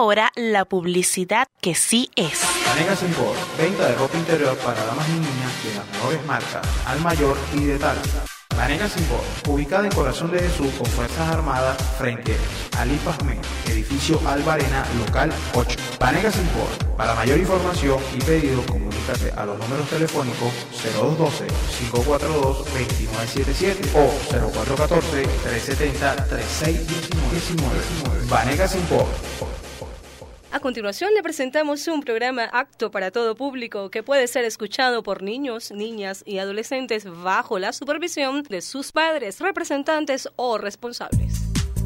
ahora la publicidad que sí es. Vanegas Import, venta de ropa interior para damas y niñas de las mejores marcas, al mayor y de talla. Vanegas Import, ubicada en Corazón de Jesús con Fuerzas Armadas frente al IPASME, edificio Albarena, local 8. Vanegas Import, para mayor información y pedido, comunícate a los números telefónicos 0212-542-2977 o 0414-370-3619. Vanegas Import. A continuación le presentamos un programa apto para todo público que puede ser escuchado por niños, niñas y adolescentes bajo la supervisión de sus padres, representantes o responsables.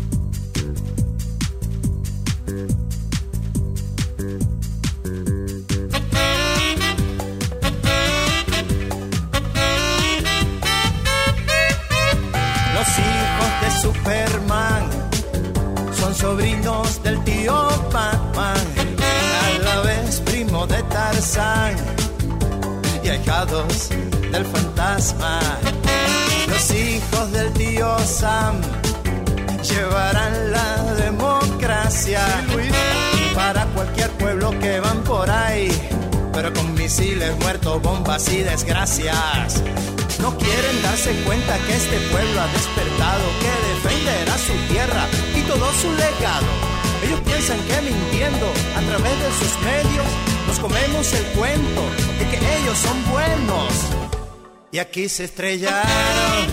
Los hijos de Superman son sobrinos del tío Batman, a la vez primo de Tarzán y ahijados del fantasma. Los hijos del tío Sam llevarán la democracia para cualquier pueblo que van por ahí, pero con misiles, muertos, bombas y desgracias. No quieren darse cuenta que este pueblo ha despertado, que defenderá su tierra y todo su legado. Ellos piensan que mintiendo a través de sus medios nos comemos el cuento de que ellos son buenos. Y aquí se estrellaron.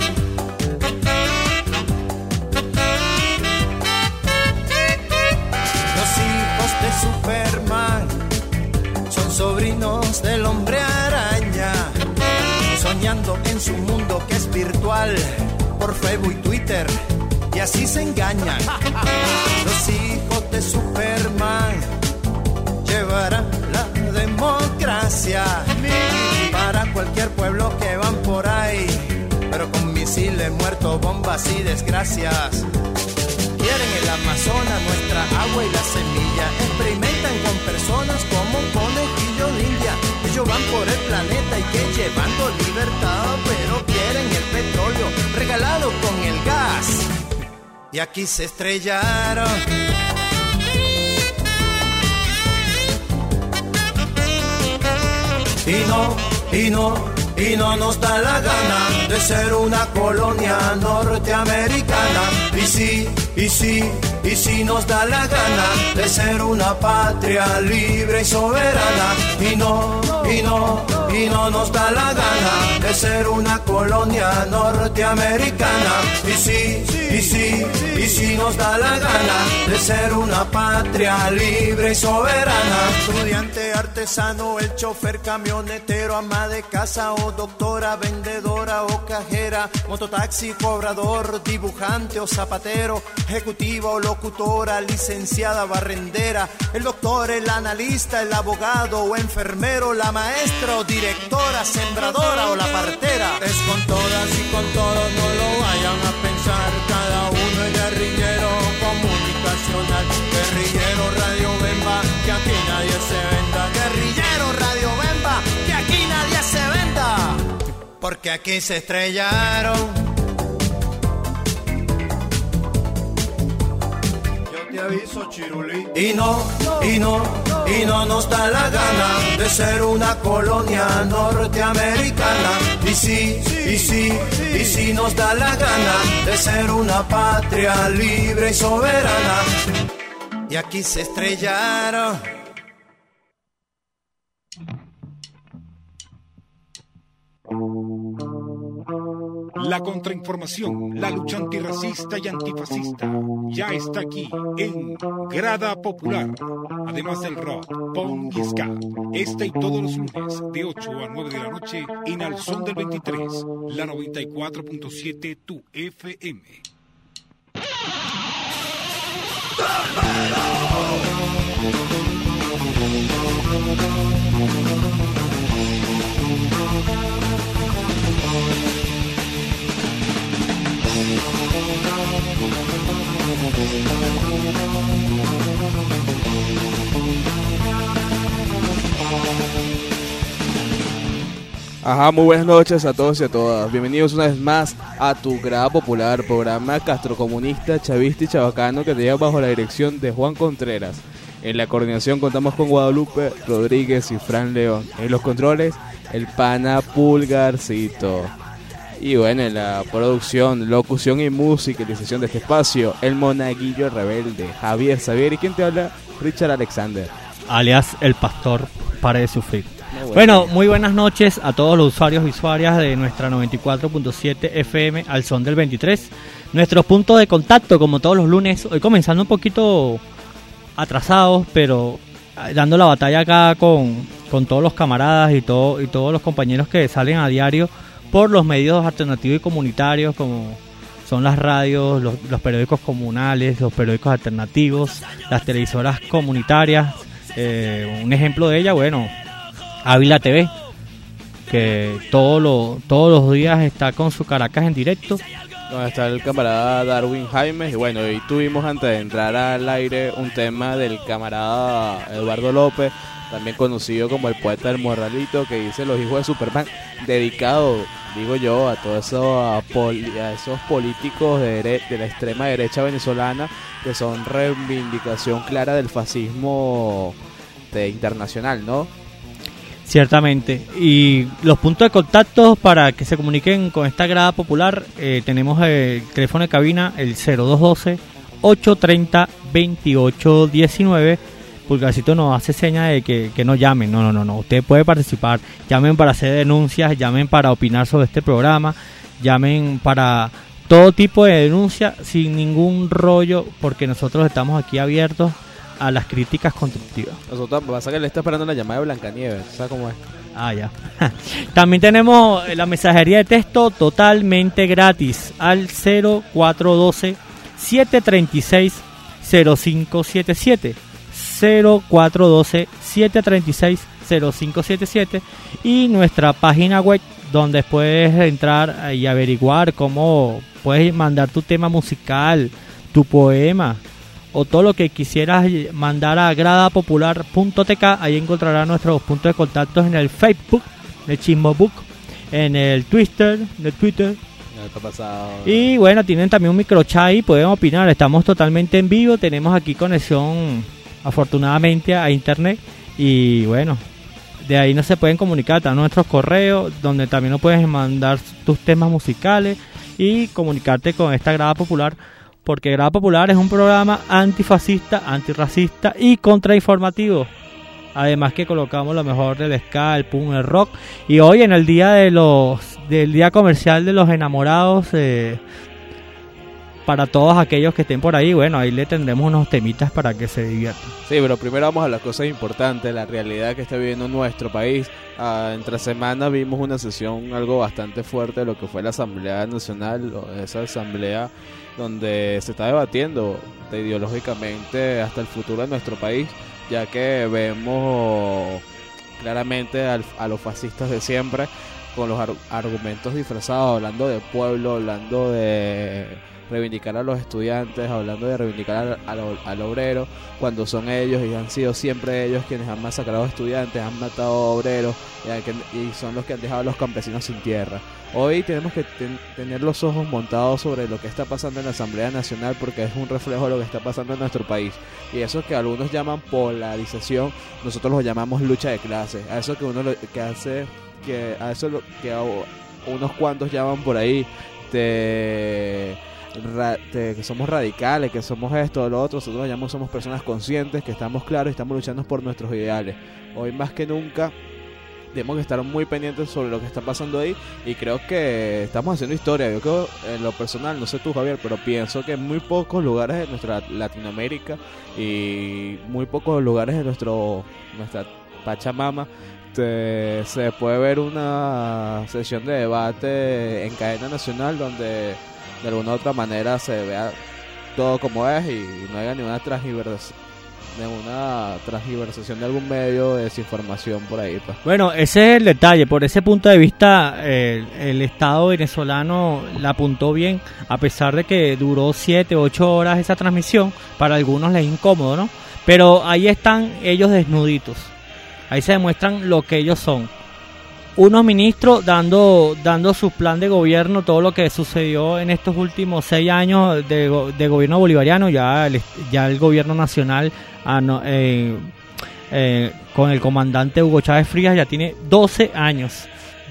Los hijos de Superman son sobrinos del hombre araña, soñando en su mundo que es virtual por Facebook y Twitter, y así se engañan. Los hijos de Superman llevarán la democracia para cualquier pueblo que van por ahí, pero con misiles, muertos, bombas y desgracias. Quieren el Amazonas, nuestra agua y la semilla. Experimentan con personas como un conejillo de India. Ellos van por el planeta y que llevando libertad, pero quieren el petróleo regalado con el gas. Y aquí se estrellaron. Y no nos da la gana de ser una colonia norteamericana. Y sí nos da la gana de ser una patria libre y soberana. Y no nos da la gana de ser una colonia norteamericana. Y sí nos da la gana de ser una patria libre y soberana. Estudiante, artesano, el chofer, camionetero, ama de casa o doctora, vendedora o cajera, mototaxi, cobrador, dibujante o zapatero, ejecutiva o locutora, licenciada, barrendera, el doctor, el analista, el abogado o enfermero, la maestra o directora, sembradora o la partera. Es con todas y con todos, no lo vayan a pensar, cada uno es guerrillero comunicacional. Guerrillero Radio Bemba, que aquí nadie se venda. Guerrillero Radio Bemba, que aquí nadie se venda, porque aquí se estrellaron. Te aviso, Chirulí. Y no nos da la gana de ser una colonia norteamericana. Y sí nos da la gana de ser una patria libre y soberana. Y aquí se estrellaron. La contrainformación, la lucha antirracista y antifascista ya está aquí en Grada Popular. Además del rock, punk y ska, este y todos los lunes de 8 a 9 de la noche en Al Son del 23, la 94.7 tu FM. Ajá, muy buenas noches a todos y a todas. Bienvenidos una vez más a Tu Grada Popular, programa castrocomunista, chavista y chabacano que te lleva bajo la dirección de Juan Contreras. En la coordinación contamos con Guadalupe Rodríguez y Fran León. En los controles, el pana Pulgarcito. Y bueno, en la producción, locución y musicalización de este espacio, el monaguillo rebelde, Javier Xavier. ¿Y quién te habla? Richard Alexander, alias el pastor Pare de Sufrir. Bueno, muy buenas noches a todos los usuarios y usuarias de nuestra 94.7 FM al son del 23. Nuestros puntos de contacto, como todos los lunes, hoy comenzando un poquito atrasados, pero dando la batalla acá con todos los camaradas y todos los compañeros que salen a diario por los medios alternativos y comunitarios, como son las radios, los periódicos comunales, los periódicos alternativos, las televisoras comunitarias. Un ejemplo de ella, bueno, Ávila TV, que todos los días está con su Caracas en directo. Donde está el camarada Darwin Jaime. Y bueno, hoy tuvimos antes de entrar al aire un tema del camarada Eduardo López, también conocido como el poeta del Morralito, que dice Los Hijos de Superman, dedicado, digo yo, a todos esos políticos de la extrema derecha venezolana que son reivindicación clara del fascismo internacional, ¿no? Ciertamente. Y los puntos de contacto para que se comuniquen con esta grada popular, tenemos el teléfono de cabina, el 0212-830-2819. Pulgarcito nos hace seña de que no llamen. No. Usted puede participar. Llamen para hacer denuncias, llamen para opinar sobre este programa, llamen para todo tipo de denuncia sin ningún rollo, porque nosotros estamos aquí abiertos a las críticas constructivas. Nosotros, pasa que le está esperando la llamada de Blancanieves, ¿sabes cómo es? Ah, ya. También tenemos la mensajería de texto totalmente gratis al 0412-736-0577. 0412-736-0577 y nuestra página web, donde puedes entrar y averiguar cómo puedes mandar tu tema musical, tu poema o todo lo que quisieras mandar a gradapopular.tk. Ahí encontrarás nuestros puntos de contacto en el Facebook, en el Chismobook, en el Twitter. Y bueno, tienen también un microchat ahí, pueden opinar. Estamos totalmente en vivo, tenemos aquí conexión afortunadamente a internet. Y bueno, de ahí no se pueden comunicar. Están nuestros correos, donde también nos puedes mandar tus temas musicales y comunicarte con esta Grada Popular, porque Grada Popular es un programa antifascista, antirracista y contrainformativo. Además que colocamos lo mejor del ska, el punk, el rock. Y hoy en el día del día comercial de los enamorados, para todos aquellos que estén por ahí, bueno, ahí le tendremos unos temitas para que se diviertan. Sí, pero primero vamos a las cosas importantes, la realidad que está viviendo nuestro país. Entre semana vimos una sesión algo bastante fuerte de lo que fue la Asamblea Nacional, esa asamblea donde se está debatiendo ideológicamente hasta el futuro de nuestro país, ya que vemos claramente a los fascistas de siempre con los argumentos disfrazados, hablando de pueblo, hablando de reivindicar a los estudiantes, hablando de reivindicar al obrero, cuando son ellos y han sido siempre ellos quienes han masacrado estudiantes, han matado obreros y son los que han dejado a los campesinos sin tierra. Hoy tenemos que tener los ojos montados sobre lo que está pasando en la Asamblea Nacional, porque es un reflejo de lo que está pasando en nuestro país. Y eso que algunos llaman polarización, nosotros lo llamamos lucha de clases. A eso que unos cuantos llaman por ahí que somos radicales, que somos esto o lo otro. Nosotros lo llamamos, somos personas conscientes, que estamos claros y estamos luchando por nuestros ideales. Hoy más que nunca tenemos que estar muy pendientes sobre lo que está pasando ahí, y creo que estamos haciendo historia. Yo creo, en lo personal, no sé tú, Javier, pero pienso que en muy pocos lugares de nuestra Latinoamérica y muy pocos lugares de nuestra Pachamama se puede ver una sesión de debate en cadena nacional donde de alguna u otra manera se vea todo como es y no haya ninguna transgiversación de algún medio de desinformación por ahí, pues. Bueno, ese es el detalle. Por ese punto de vista, el Estado venezolano la apuntó bien, a pesar de que duró 7 u 8 horas esa transmisión. Para algunos les es incómodo, ¿no? Pero ahí están ellos desnuditos. Ahí se demuestran lo que ellos son. unos ministros dando su plan de gobierno, todo lo que sucedió en estos últimos 6 años de gobierno bolivariano. Ya el gobierno nacional con el comandante Hugo Chávez Frías ya tiene 12 años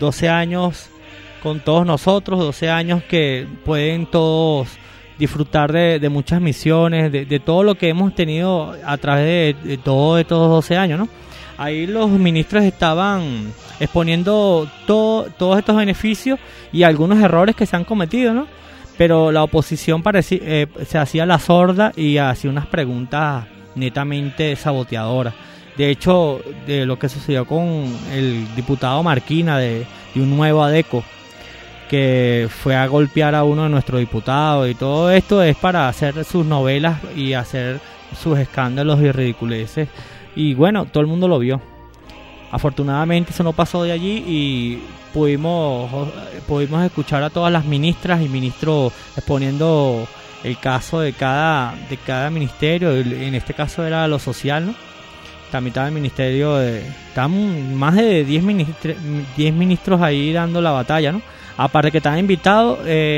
con todos nosotros, 12 años que pueden todos disfrutar de muchas misiones, de todo lo que hemos tenido a través de todos estos 12 años, ¿no? Ahí los ministros estaban exponiendo todos estos beneficios y algunos errores que se han cometido, ¿no? Pero la oposición se hacía la sorda y hacía unas preguntas netamente saboteadoras. De hecho, de lo que sucedió con el diputado Marquina de un nuevo ADECO, que fue a golpear a uno de nuestros diputados, y todo esto es para hacer sus novelas y hacer sus escándalos y ridiculeces. Y bueno, todo el mundo lo vio. Afortunadamente eso no pasó de allí y pudimos escuchar a todas las ministras y ministros exponiendo el caso de cada ministerio. En este caso era lo social, ¿no? También estaba el ministerio estaban más de 10 ministros ahí dando la batalla, ¿no? Aparte que estaban invitados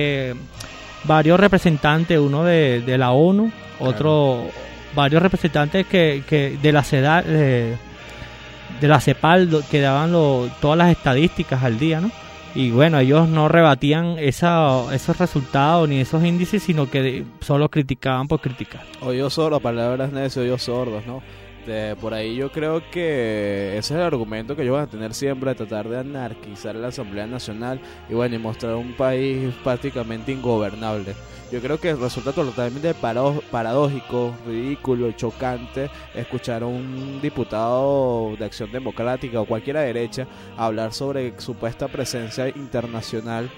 varios representantes, uno de la ONU, otro, varios representantes que de la CEDAR, de la CEPAL, que daban todas las estadísticas al día, ¿no? Y bueno, ellos no rebatían esos resultados ni esos índices, sino que solo criticaban por criticar. Oídos sordos, palabras necios, oídos sordos, ¿no? Por ahí yo creo que ese es el argumento que ellos van a tener siempre, de tratar de anarquizar la Asamblea Nacional y bueno, y mostrar un país prácticamente ingobernable. Yo creo que resulta totalmente paradójico, ridículo, chocante escuchar a un diputado de Acción Democrática o cualquiera derecha hablar sobre supuesta presencia internacional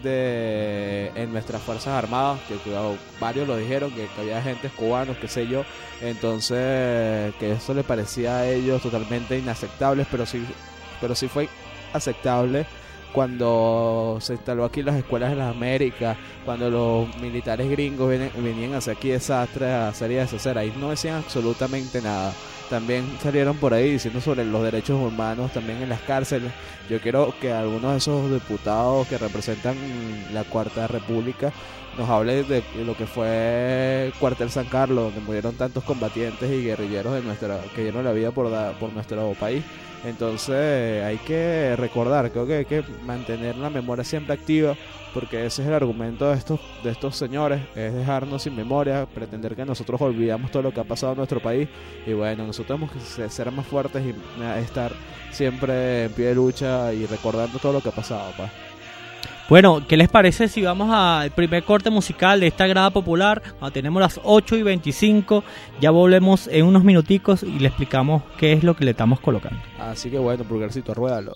en nuestras Fuerzas Armadas, que varios lo dijeron, que había agentes cubanos, qué sé yo, entonces que eso les parecía a ellos totalmente inaceptable, pero sí fue aceptable cuando se instaló aquí las escuelas de las Américas, cuando los militares gringos venían hacia aquí desastres a hacer y deshacer, ahí no decían absolutamente nada. También salieron por ahí diciendo sobre los derechos humanos también en las cárceles. Yo quiero que algunos de esos diputados que representan la Cuarta República nos hable de lo que fue el Cuartel San Carlos, donde murieron tantos combatientes y guerrilleros que dieron la vida por nuestro país. Entonces hay que recordar, creo que hay que mantener la memoria siempre activa, porque ese es el argumento de estos señores, es dejarnos sin memoria, pretender que nosotros olvidamos todo lo que ha pasado en nuestro país. Y bueno, nosotros tenemos que ser más fuertes y estar siempre en pie de lucha y recordando todo lo que ha pasado, pues. Bueno, ¿qué les parece si vamos al primer corte musical de esta grada popular? Cuando tenemos las 8:25, ya volvemos en unos minuticos y le explicamos qué es lo que le estamos colocando. Así que bueno, Pulgarcito, ruédalo.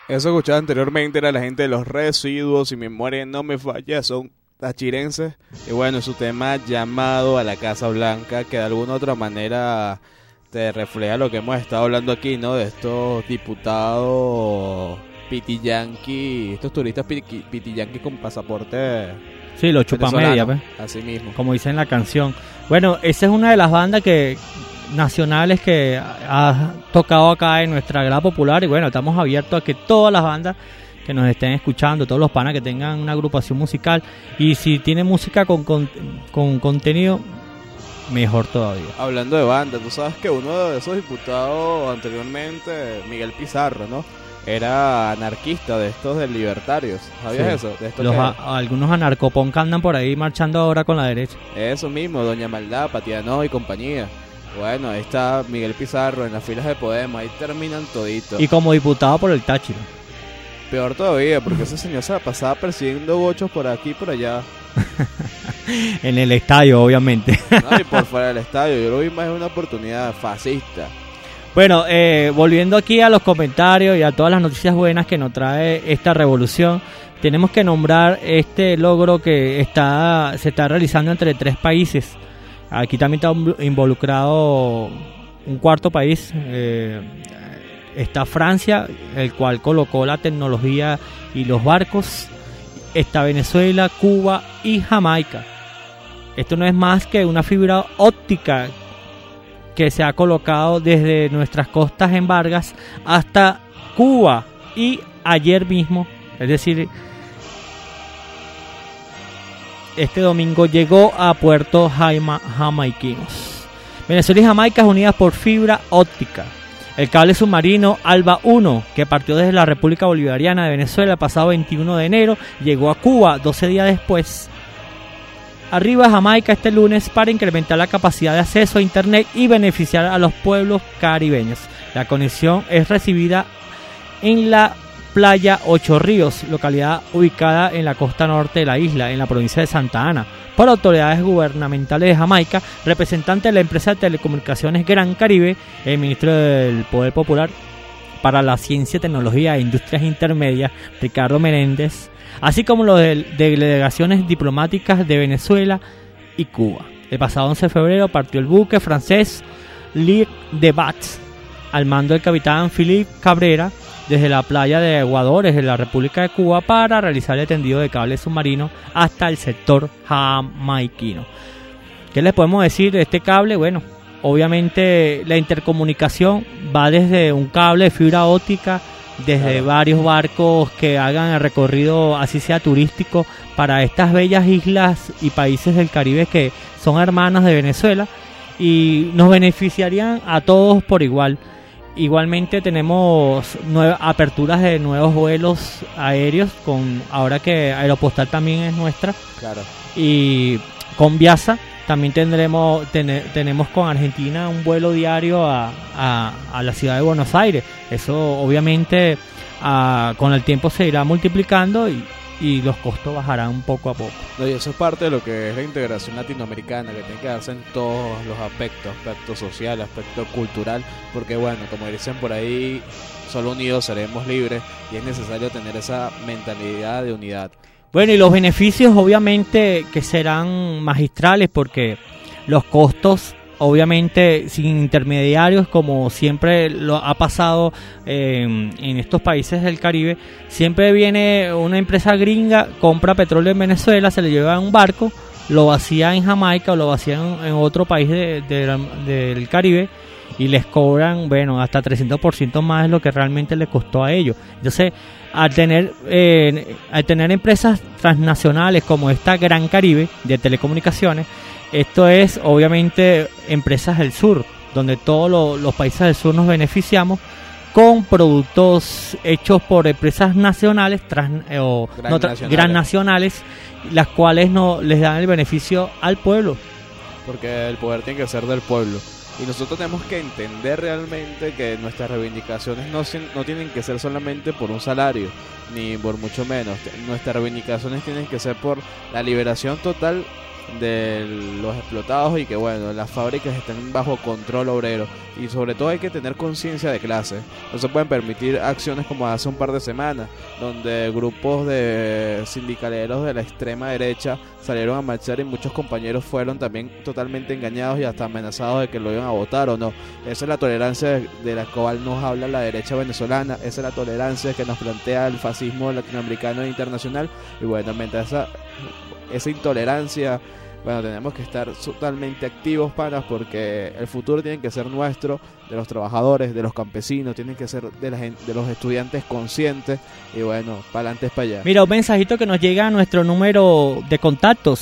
Eso escuchado anteriormente era la gente de Los Residuos, si mi memoria no me falla, son tachirenses. Y bueno, su tema llamado a la Casa Blanca, que de alguna otra manera te refleja lo que hemos estado hablando aquí, ¿no? De estos diputados pitiyanqui, estos turistas pitiyanqui con pasaporte. Sí, los chupamedia, pues. Así mismo. Como dice en la canción. Bueno, esa es una de las bandas nacionales que ha tocado acá en nuestra grada popular. Y bueno, estamos abiertos a que todas las bandas que nos estén escuchando, todos los panas que tengan una agrupación musical, y si tiene música con contenido, mejor todavía. Hablando de bandas, tú sabes que uno de esos diputados anteriormente, Miguel Pizarro, ¿no? Era anarquista de estos de libertarios. ¿Sabías eso? De estos algunos anarcopón que andan por ahí marchando ahora con la derecha. Eso mismo, Doña Maldad, Patiano y compañía. Bueno, ahí está Miguel Pizarro en las filas de Podemos, ahí terminan toditos. Y como diputado por el Táchira. Peor todavía, porque ese señor se la pasaba persiguiendo bochos por aquí y por allá. En el estadio, obviamente. No, y por fuera del estadio, yo lo vi más en una oportunidad fascista. Bueno, volviendo aquí a los comentarios y a todas las noticias buenas que nos trae esta revolución, tenemos que nombrar este logro que se está realizando entre 3 países. Aquí también está involucrado un cuarto país, está Francia, el cual colocó la tecnología y los barcos, está Venezuela, Cuba y Jamaica. Esto no es más que una fibra óptica que se ha colocado desde nuestras costas en Vargas hasta Cuba, y ayer mismo, es decir, este domingo llegó a puertos jamaiquinos. Venezuela y Jamaica unidas por fibra óptica. El cable submarino Alba 1, que partió desde la República Bolivariana de Venezuela el pasado 21 de enero, llegó a Cuba 12 días después. Arriba a Jamaica este lunes para incrementar la capacidad de acceso a internet y beneficiar a los pueblos caribeños. La conexión es recibida en la playa Ocho Ríos, localidad ubicada en la costa norte de la isla, en la provincia de Santa Ana, por autoridades gubernamentales de Jamaica, representante de la empresa de telecomunicaciones Gran Caribe, el ministro del Poder Popular para la Ciencia, Tecnología e Industrias Intermedias, Ricardo Menéndez, así como los de delegaciones diplomáticas de Venezuela y Cuba. El pasado 11 de febrero partió el buque francés Ligue de Bats al mando del capitán Philippe Cabrera desde la playa de Aguadores de la República de Cuba para realizar el tendido de cable submarino hasta el sector jamaiquino. ¿Qué les podemos decir de este cable? Bueno, obviamente la intercomunicación va desde un cable de fibra óptica, desde varios barcos que hagan el recorrido, así sea turístico, para estas bellas islas y países del Caribe que son hermanas de Venezuela, y nos beneficiarían a todos por igual. Igualmente tenemos aperturas de nuevos vuelos aéreos, ahora que Aeropostal también es nuestra. Claro. Y con Viasa también tenemos con Argentina un vuelo diario a la ciudad de Buenos Aires. Eso obviamente con el tiempo se irá multiplicando y los costos bajarán poco a poco. No, y eso es parte de lo que es la integración latinoamericana, que tiene que darse en todos los aspecto social, aspecto cultural, porque bueno, como dicen por ahí, solo unidos seremos libres, y es necesario tener esa mentalidad de unidad. Bueno, y los beneficios obviamente que serán magistrales, porque los costos obviamente sin intermediarios, como siempre lo ha pasado en estos países del Caribe. Siempre viene una empresa gringa, compra petróleo en Venezuela, se le lleva en un barco, lo vacía en Jamaica o lo vacía en otro país del Caribe, y les cobran, bueno, hasta 300% más de lo que realmente les costó a ellos. Entonces, al tener empresas transnacionales como esta Gran Caribe de telecomunicaciones, esto es obviamente empresas del sur, donde todos los países del sur nos beneficiamos con productos hechos por empresas nacionales gran nacionales, las cuales no les dan el beneficio al pueblo. Porque el poder tiene que ser del pueblo. Y nosotros tenemos que entender realmente que nuestras reivindicaciones no tienen que ser solamente por un salario, ni por mucho menos. Nuestras reivindicaciones tienen que ser por la liberación total de los explotados y que bueno, las fábricas están bajo control obrero, y sobre todo hay que tener conciencia de clase. No se pueden permitir acciones como hace un par de semanas, donde grupos de sindicaleros de la extrema derecha salieron a marchar y muchos compañeros fueron también totalmente engañados y hasta amenazados de que lo iban a votar o no. Esa es la tolerancia de la cual nos habla la derecha venezolana, esa es la tolerancia que nos plantea el fascismo latinoamericano e internacional. Y bueno, mientras esa intolerancia, bueno, tenemos que estar totalmente activos, panas, porque el futuro tiene que ser nuestro, de los trabajadores, de los campesinos, tiene que ser de los estudiantes conscientes. Y bueno, para adelante es para allá. Mira, un mensajito que nos llega a nuestro número de contacto,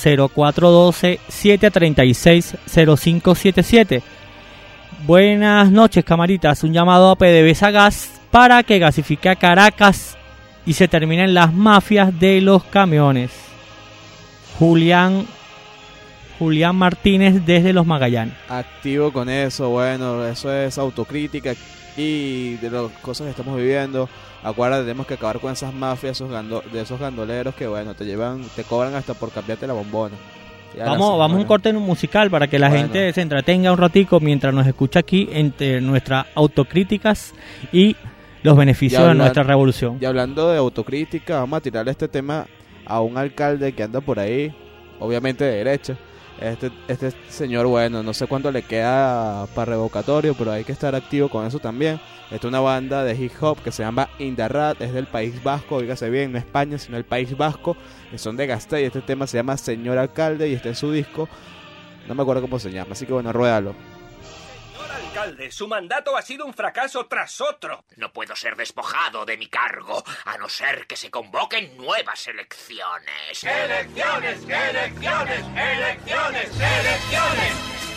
0412-736-0577. Buenas noches, camaritas. Un llamado a PDVSA Gas para que gasifique a Caracas y se terminen las mafias de los camiones. Julián Martínez desde Los Magallanes. Activo con eso, bueno, eso es autocrítica y de las cosas que estamos viviendo. Acuérdate, tenemos que acabar con esas mafias, de esos gandoleros que bueno, te cobran hasta por cambiarte la bombona. Vamos a un corte musical para que la gente se entretenga un ratico mientras nos escucha aquí entre nuestras autocríticas y los beneficios de nuestra revolución. Y hablando de autocrítica, vamos a tirarle este tema a un alcalde que anda por ahí, obviamente de derecha. Este señor, bueno, no sé cuánto le queda para revocatorio, pero hay que estar activo con eso también. Esta es una banda de hip hop que se llama Indarrat, es del País Vasco, oígase bien, no España, sino el País Vasco, que son de Gasteiz. Este tema se llama Señor Alcalde y está en su disco, no me acuerdo cómo se llama, así que bueno, ruédalo. Alcalde, su mandato ha sido un fracaso tras otro. No puedo ser despojado de mi cargo, a no ser que se convoquen nuevas elecciones. ¡Elecciones! ¡Elecciones! ¡Elecciones! ¡Elecciones!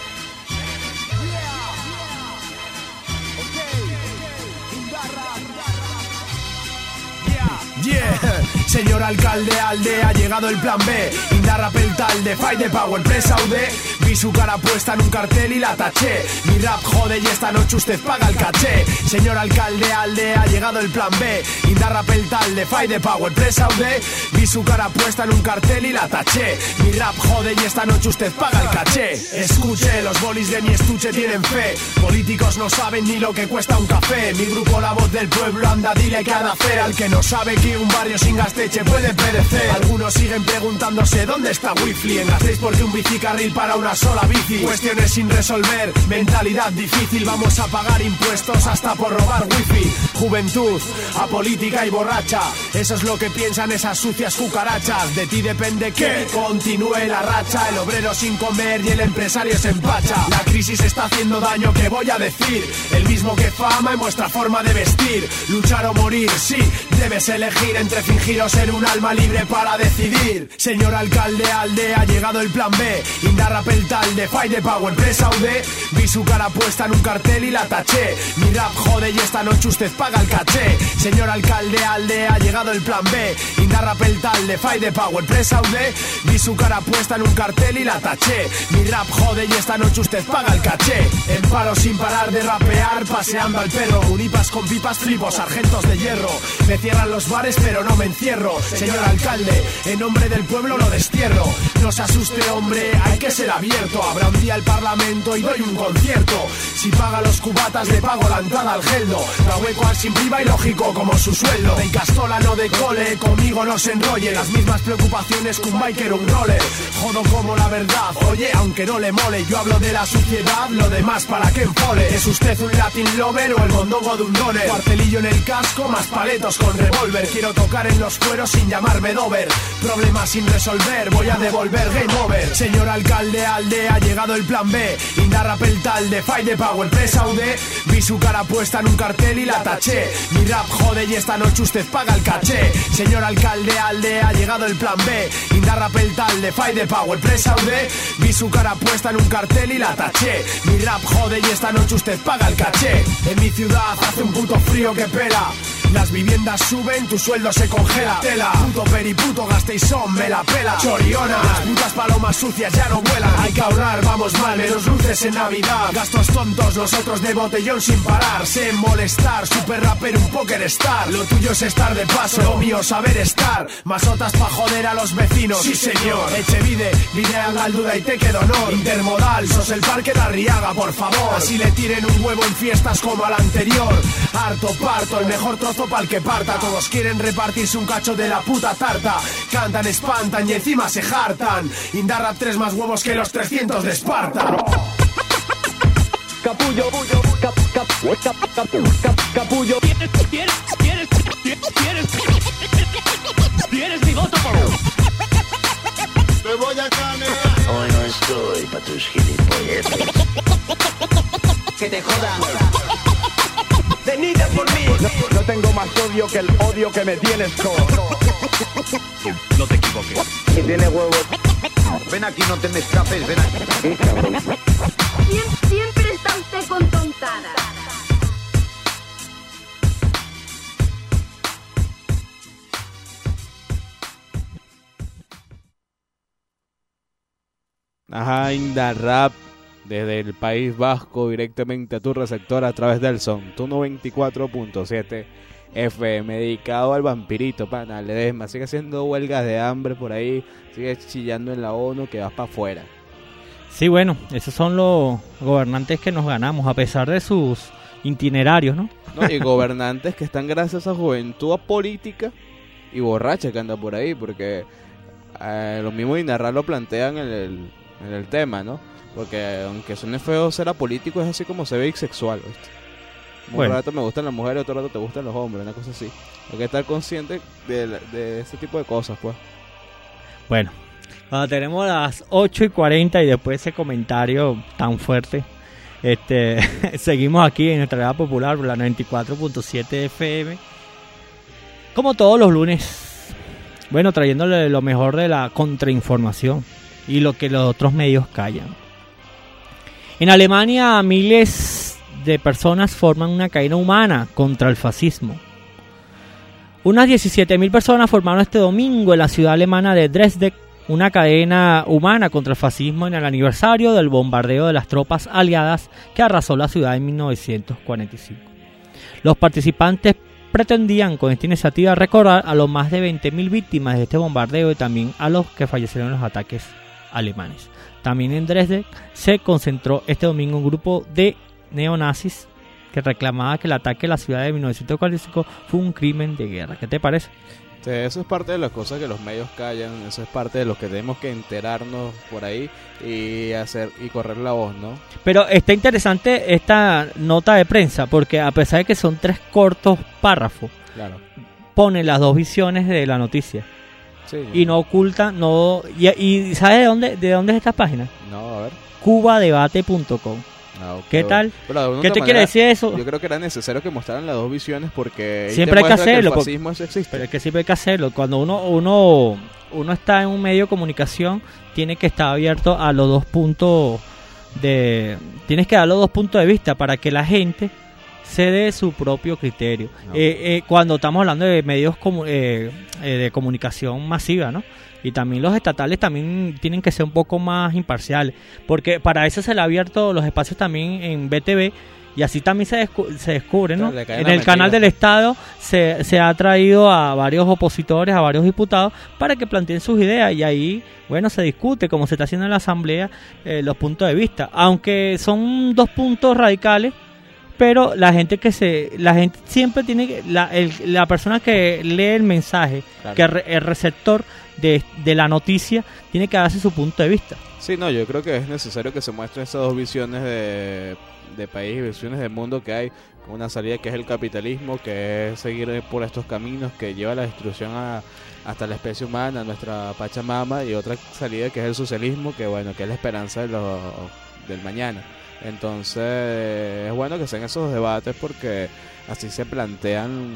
Yeah, señor alcalde, aldea, ha llegado el plan B. Indarra Peltal de Fight the Power Press Aude. Vi su cara puesta en un cartel y la taché. Mi rap jode y esta noche usted paga el caché. Señor alcalde, aldea, ha llegado el plan B. Indarra Peltal de Fight the Power Press Aude. Vi su cara puesta en un cartel y la taché. Mi rap jode y esta noche usted paga el caché. Escuche, los bolis de mi estuche tienen fe. Políticos no saben ni lo que cuesta un café. Mi grupo, la voz del pueblo, anda, dile qué ha de hacer. Al que no sabe que un barrio sin Gasteche puede perecer. Algunos siguen preguntándose dónde está Wi-Fi. En Gasteiz porque un bicicarril para una sola bici. Cuestiones sin resolver, mentalidad difícil. Vamos a pagar impuestos hasta por robar Wi-Fi. Juventud, apolítica y borracha. Eso es lo que piensan esas sucias cucarachas. De ti depende que continúe la racha. El obrero sin comer y el empresario se empacha. La crisis está haciendo daño, ¿qué voy a decir? El mismo que fama en vuestra forma de vestir. Luchar o morir, sí, debes elegir entre fingir o ser un alma libre para decidir. Señor alcalde, aldea, ha llegado el plan B. Indarra Peltal de Fight the Power Press Aude. Vi su cara puesta en un cartel y la taché. Mi rap jode y esta noche usted paga el caché. Señor alcalde, aldea, ha llegado el plan B. Indarra Peltal de Fight the Power Press Aude. Vi su cara puesta en un cartel y la taché. Mi rap jode y esta noche usted paga el caché. En paro sin parar de rapear, paseando al perro. Unipas con pipas, flipos, sargentos de hierro. Me cierran los bares pero no me encierro. Señor alcalde, en nombre del pueblo lo destierro. No se asuste, hombre, hay que ser abierto. Habrá un día el parlamento y doy un concierto. Si paga los cubatas le pago la entrada al geldo. Trahueco al sin priva y lógico como su sueldo. De Castola no de cole, conmigo no se enrolle. Las mismas preocupaciones que un biker o un roller. Jodo como la verdad, oye, aunque no le mole. Yo hablo de la suciedad, lo demás para que empole. ¿Es usted un Latin lover o el mondongo de un doner? Cuartelillo en el casco, más paletos con revólver. Quiero tocar en los cueros sin llamarme Dover. Problemas sin resolver, voy a devolver game over. Señor alcalde, aldea, ha llegado el plan B. Indarra Peltal de Fight the Power Press Aude. Vi su cara puesta en un cartel y la taché. Mi rap jode y esta noche usted paga el caché. Señor alcalde, aldea, ha llegado el plan B. Indarra Peltal de Fight the Power Press Aude. Vi su cara puesta en un cartel y la taché. Mi rap jode y esta noche usted paga el caché. En mi ciudad hace un puto frío que pela. Las viviendas suben, tu sueldo se congela. Tela, puto periputo, Gasteizón, me la pela. Choriona, las putas palomas sucias ya no vuelan. Hay que ahorrar, vamos mal, menos luces en Navidad. Gastos tontos, nosotros de botellón sin parar. Se mole malestar, super rapper, un poker star. Lo tuyo es estar de paso, lo mío saber estar. Masotas pa' joder a los vecinos, sí señor. Echevide, Videa, Galduda y te quedo honor. Intermodal, sos el parque de Arriaga, por favor. Así le tiren un huevo en fiestas como al anterior. Harto parto, el mejor trozo pa'l que parta. Todos quieren repartirse un cacho de la puta tarta. Cantan, espantan y encima se hartan. Indarrap 3 más huevos que los 300 de Esparta. Capullo, capullo. ¿Tienes mi voto? Te voy a canear. Hoy no estoy pa' tus gilipolleces. Que te jodan. Venid por mí. No tengo más odio que el odio que me tienes con. No te equivoques. Si tiene huevos. Ven aquí, no te me escapes, ven aquí. Siempre está usted con tontadas. Ajá, Indarrap, desde el País Vasco, directamente a tu receptor a través del son, tu 94.7 FM, dedicado al vampirito, pana, Ledesma, sigue haciendo huelgas de hambre por ahí, sigue chillando en la ONU que vas para afuera. Sí, bueno, esos son los gobernantes que nos ganamos, a pesar de sus itinerarios, ¿no? No, y gobernantes que están gracias a juventud política y borracha que anda por ahí, porque lo mismo Indarrap lo plantean en el tema, ¿no? Porque aunque suene feo ser apolítico, es así como se ve bisexual, ¿viste? Un rato me gustan las mujeres, otro rato te gustan los hombres, una cosa así. Hay que estar consciente de ese tipo de cosas, pues. Bueno, cuando tenemos las 8:40 y después ese comentario tan fuerte, seguimos aquí en nuestra Grada Popular, la 94.7 FM, como todos los lunes, bueno, trayéndole lo mejor de la contrainformación y lo que los otros medios callan. En Alemania, miles de personas forman una cadena humana contra el fascismo. Unas 17.000 personas formaron este domingo en la ciudad alemana de Dresde una cadena humana contra el fascismo en el aniversario del bombardeo de las tropas aliadas que arrasó la ciudad en 1945. Los participantes pretendían con esta iniciativa recordar a los más de 20.000 víctimas de este bombardeo y también a los que fallecieron en los ataques alemanes. También en Dresde se concentró este domingo un grupo de neonazis que reclamaba que el ataque a la ciudad de 1945 fue un crimen de guerra. ¿Qué te parece? Sí, eso es parte de las cosas que los medios callan, eso es parte de lo que tenemos que enterarnos por ahí y hacer y correr la voz, ¿no? Pero está interesante esta nota de prensa porque a pesar de que son 3 cortos párrafos, claro, pone las 2 visiones de la noticia. Sí, y no oculta, no y ¿sabes de dónde es esta página? No, a ver. Cubadebate.com. Ah, okay. ¿Qué tal? ¿Qué te quiere decir eso? Yo creo que era necesario que mostraran las 2 visiones porque siempre hay que hacerlo. Que el fascismo existe. Pero es que siempre hay que hacerlo. Cuando uno está en un medio de comunicación, tiene que estar abierto a los 2 puntos tienes que dar los 2 puntos de vista para que la gente se dé su propio criterio. No. Cuando estamos hablando de medios de comunicación masiva, ¿no? Y también los estatales también tienen que ser un poco más imparciales, porque para eso se le ha abierto los espacios también en BTV y así también se descubre, ¿no? En el canal del Estado se ha traído a varios opositores, a varios diputados para que planteen sus ideas y ahí, bueno, se discute como se está haciendo en la Asamblea los puntos de vista, aunque son 2 puntos radicales. Pero la gente siempre tiene que la persona que lee el mensaje, claro, que el receptor de la noticia tiene que darse su punto de vista. Sí, no, yo creo que es necesario que se muestren esas 2 visiones de país y visiones del mundo que hay, una salida que es el capitalismo, que es seguir por estos caminos que lleva a la destrucción hasta la especie humana, a nuestra Pachamama, y otra salida que es el socialismo, que bueno, que es la esperanza del mañana. Entonces es bueno que sean esos debates porque así se plantean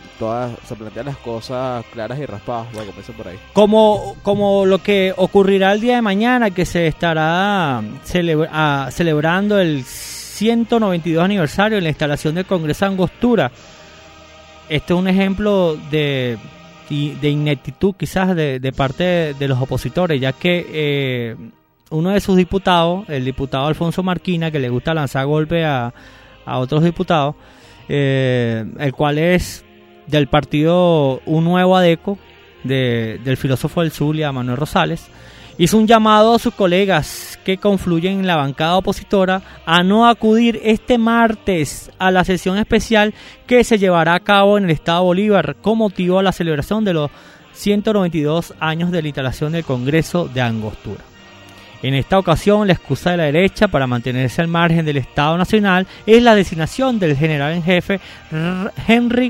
las cosas claras y raspadas, bueno, como dicen por ahí. Como lo que ocurrirá el día de mañana, que se estará celebrando el 192 aniversario de la instalación del Congreso de Angostura. Este es un ejemplo de ineptitud quizás de parte de los opositores, ya que uno de sus diputados, el diputado Alfonso Marquina, que le gusta lanzar golpes a otros diputados, el cual es del partido Un Nuevo Adeco, del filósofo del Zulia, Manuel Rosales, hizo un llamado a sus colegas que confluyen en la bancada opositora a no acudir este martes a la sesión especial que se llevará a cabo en el Estado Bolívar con motivo a la celebración de los 192 años de la instalación del Congreso de Angostura. En esta ocasión, la excusa de la derecha para mantenerse al margen del Estado Nacional es la designación del general en jefe Henry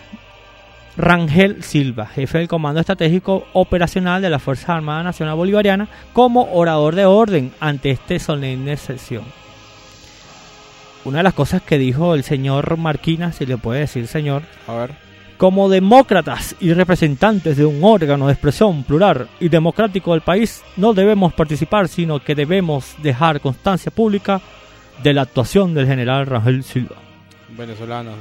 Rangel Silva, jefe del Comando Estratégico Operacional de la Fuerza Armada Nacional Bolivariana, como orador de orden ante esta solemne sesión. Una de las cosas que dijo el señor Marquina, si le puede decir señor, a ver, como demócratas y representantes de un órgano de expresión plural y democrático del país, no debemos participar, sino que debemos dejar constancia pública de la actuación del general Rangel Silva. Venezolano.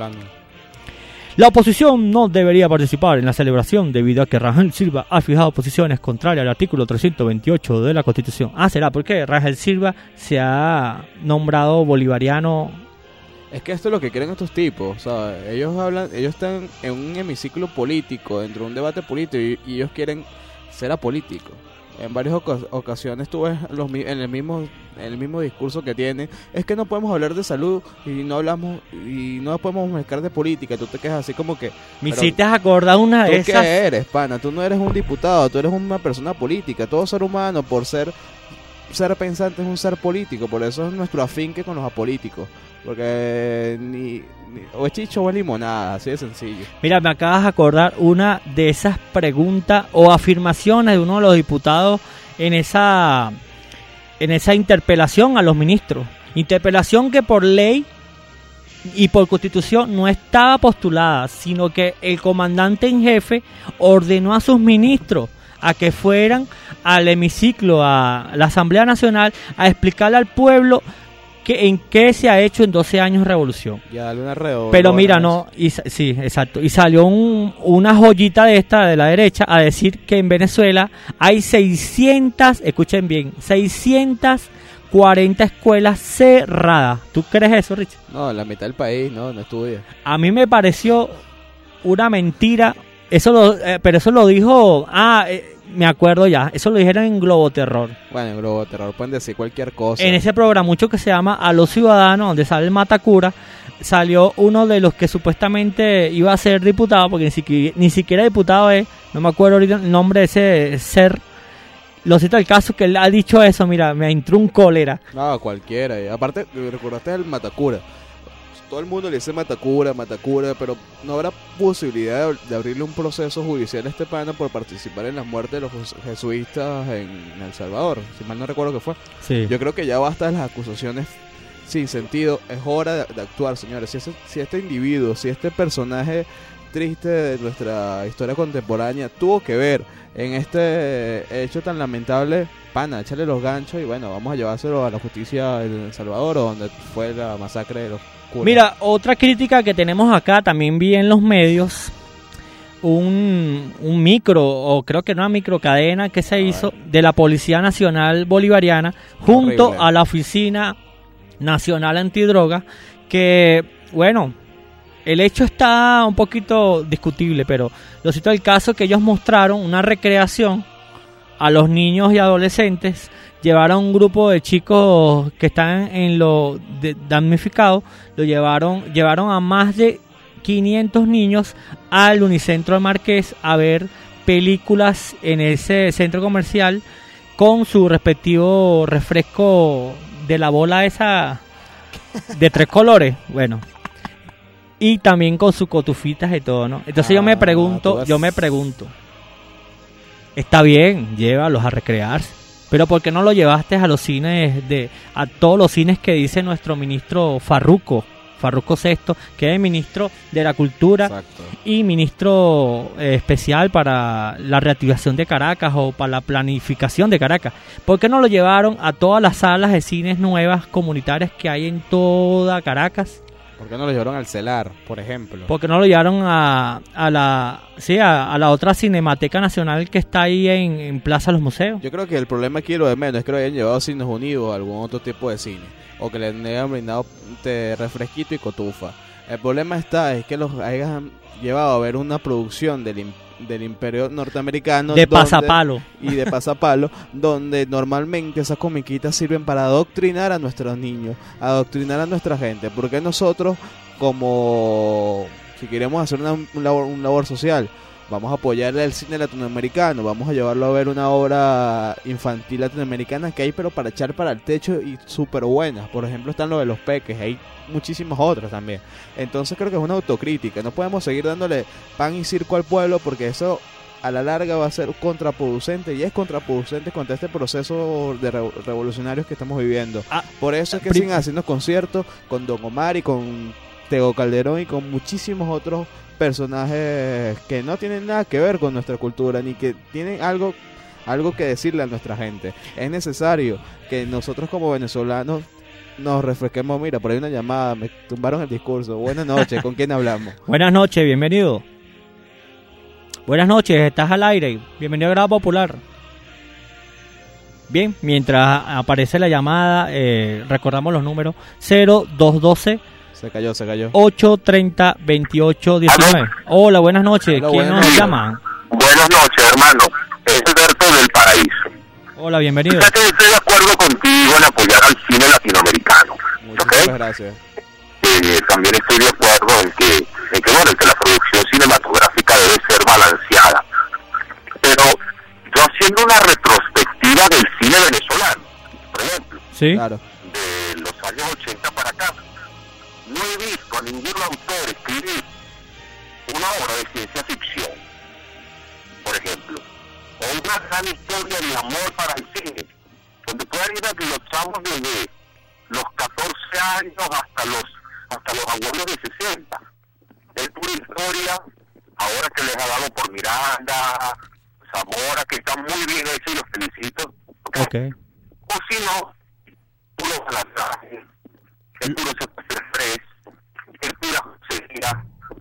La oposición no debería participar en la celebración debido a que Rangel Silva ha fijado posiciones contrarias al artículo 328 de la Constitución. ¿Será porque Rangel Silva se ha nombrado bolivariano? Es que esto es lo que quieren estos tipos, ¿sabes? Ellos están en un hemiciclo político, dentro de un debate político, y ellos quieren ser apolíticos. En varias ocasiones tú ves en el mismo discurso que tienen, es que no podemos hablar de salud y no podemos mezclar de política. Tú te quedas así como que... Me hiciste acordar una de esas... ¿Tú qué eres, pana? Tú no eres un diputado, tú eres una persona política. Todo ser humano, por ser pensante, es un ser político. Por eso es nuestro afinque con los apolíticos. Porque o es chicho o es limonada, así de sencillo. Mira, me acabas de acordar una de esas preguntas o afirmaciones de uno de los diputados en esa interpelación a los ministros. Interpelación que por ley y por constitución no estaba postulada, sino que el comandante en jefe ordenó a sus ministros a que fueran al hemiciclo, a la Asamblea Nacional, a explicarle al pueblo en qué se ha hecho en 12 años de revolución. Ya, dale una redobla. Pero mira, no, sí, exacto. Y salió una joyita de la derecha a decir que en Venezuela hay 600, escuchen bien, 640 escuelas cerradas. ¿Tú crees eso, Rich? No, la mitad del país no estudia. A mí me pareció una mentira. Pero eso lo dijo... me acuerdo ya. Eso lo dijeron en Globoterror. Bueno, en Globoterror pueden decir cualquier cosa. En ese programa mucho que se llama A los Ciudadanos, donde sale el Matacura, salió uno de los que supuestamente iba a ser diputado, porque ni siquiera diputado es. No me acuerdo ahorita el nombre de ese ser. Lo cito el caso que él ha dicho eso. Mira, me entró un cólera. No, cualquiera. Y aparte, recordaste el Matacura. Todo el mundo le dice Matacura, pero no habrá posibilidad de abrirle un proceso judicial a este pana por participar en la muerte de los jesuitas en El Salvador, si mal no recuerdo que fue. Sí. Yo creo que ya basta de las acusaciones sin sentido. Es hora de actuar, señores. Si este individuo, si este personaje triste de nuestra historia contemporánea tuvo que ver en este hecho tan lamentable, pana, échale los ganchos y bueno, vamos a llevárselo a la justicia en El Salvador, o donde fue la masacre de los curas. Mira, otra crítica que tenemos acá, también vi en los medios un micro, o creo que una microcadena que se hizo de la Policía Nacional Bolivariana junto horrible a la Oficina Nacional Antidroga, que bueno, el hecho está un poquito discutible, pero lo cito el caso que ellos mostraron una recreación a los niños y adolescentes. Llevaron un grupo de chicos que están en lo damnificados, llevaron a más de 500 niños al Unicentro del Marqués a ver películas en ese centro comercial con su respectivo refresco de la bola esa de 3 colores, bueno, y también con sus cotufitas y todo, ¿no? Entonces yo me pregunto, está bien, llévalos a recrearse, pero ¿por qué no lo llevaste a los cines, a todos los cines que dice nuestro ministro Farruco Sexto, que es ministro de la Cultura? Exacto. Y ministro especial para la reactivación de Caracas o para la planificación de Caracas? ¿Por qué no lo llevaron a todas las salas de cines nuevas comunitarias que hay en toda Caracas? ¿Por qué no lo llevaron al CELAR, por ejemplo? ¿Por qué no lo llevaron a la otra Cinemateca Nacional que está ahí en Plaza Los Museos? Yo creo que el problema aquí, lo de menos, es que lo hayan llevado a Cines Unidos o algún otro tipo de cine, o que le hayan brindado refresquito y cotufa. El problema es que los hayan llevado a ver una producción del Imperio norteamericano de pasapalo donde normalmente esas comiquitas sirven para adoctrinar a nuestros niños, adoctrinar a nuestra gente, porque nosotros, como si queremos hacer un labor social, vamos a apoyarle al cine latinoamericano, vamos a llevarlo a ver una obra infantil latinoamericana que hay pero para echar para el techo y súper buenas. Por ejemplo, están lo de Los Peques, hay muchísimas otras también. Entonces creo que es una autocrítica, no podemos seguir dándole pan y circo al pueblo, porque eso a la larga va a ser contraproducente, y es contraproducente contra este proceso de revolucionarios que estamos viviendo. Por eso es que siguen haciendo conciertos con Don Omar y con Tego Calderón y con muchísimos otros personajes que no tienen nada que ver con nuestra cultura, ni que tienen algo que decirle a nuestra gente. Es necesario que nosotros como venezolanos nos refresquemos. Mira, por ahí una llamada, me tumbaron el discurso. Buenas noches, ¿con quién hablamos? Buenas noches, bienvenido. Buenas noches, estás al aire. Bienvenido a Grado Popular. Bien, mientras aparece la llamada, recordamos los números 0212 Se cayó. 830-2819. Hola, buenas noches. Hola, ¿Quién nos llama? Buenas noches, hermano. Es Alberto del Paraíso. Hola, bienvenido. Fíjate, estoy de acuerdo contigo en apoyar al cine latinoamericano. Muchas gracias. También estoy de acuerdo en que la producción cinematográfica debe ser balanceada. Pero yo haciendo una retrospectiva del cine venezolano, por ejemplo, ¿sí? Claro. De los años 80 para acá, no he visto a ningún autor escribir una obra de ciencia ficción, por ejemplo, o una gran historia de amor para el cine, donde puedan ir a los chavos desde los 14 años hasta los abuelos de 60. Es pura historia, ahora que les ha dado por Miranda, Zamora, que están muy bien hechos y los felicito. Okay. O si no, puro balanzaje, es puro estrés, es pura josería.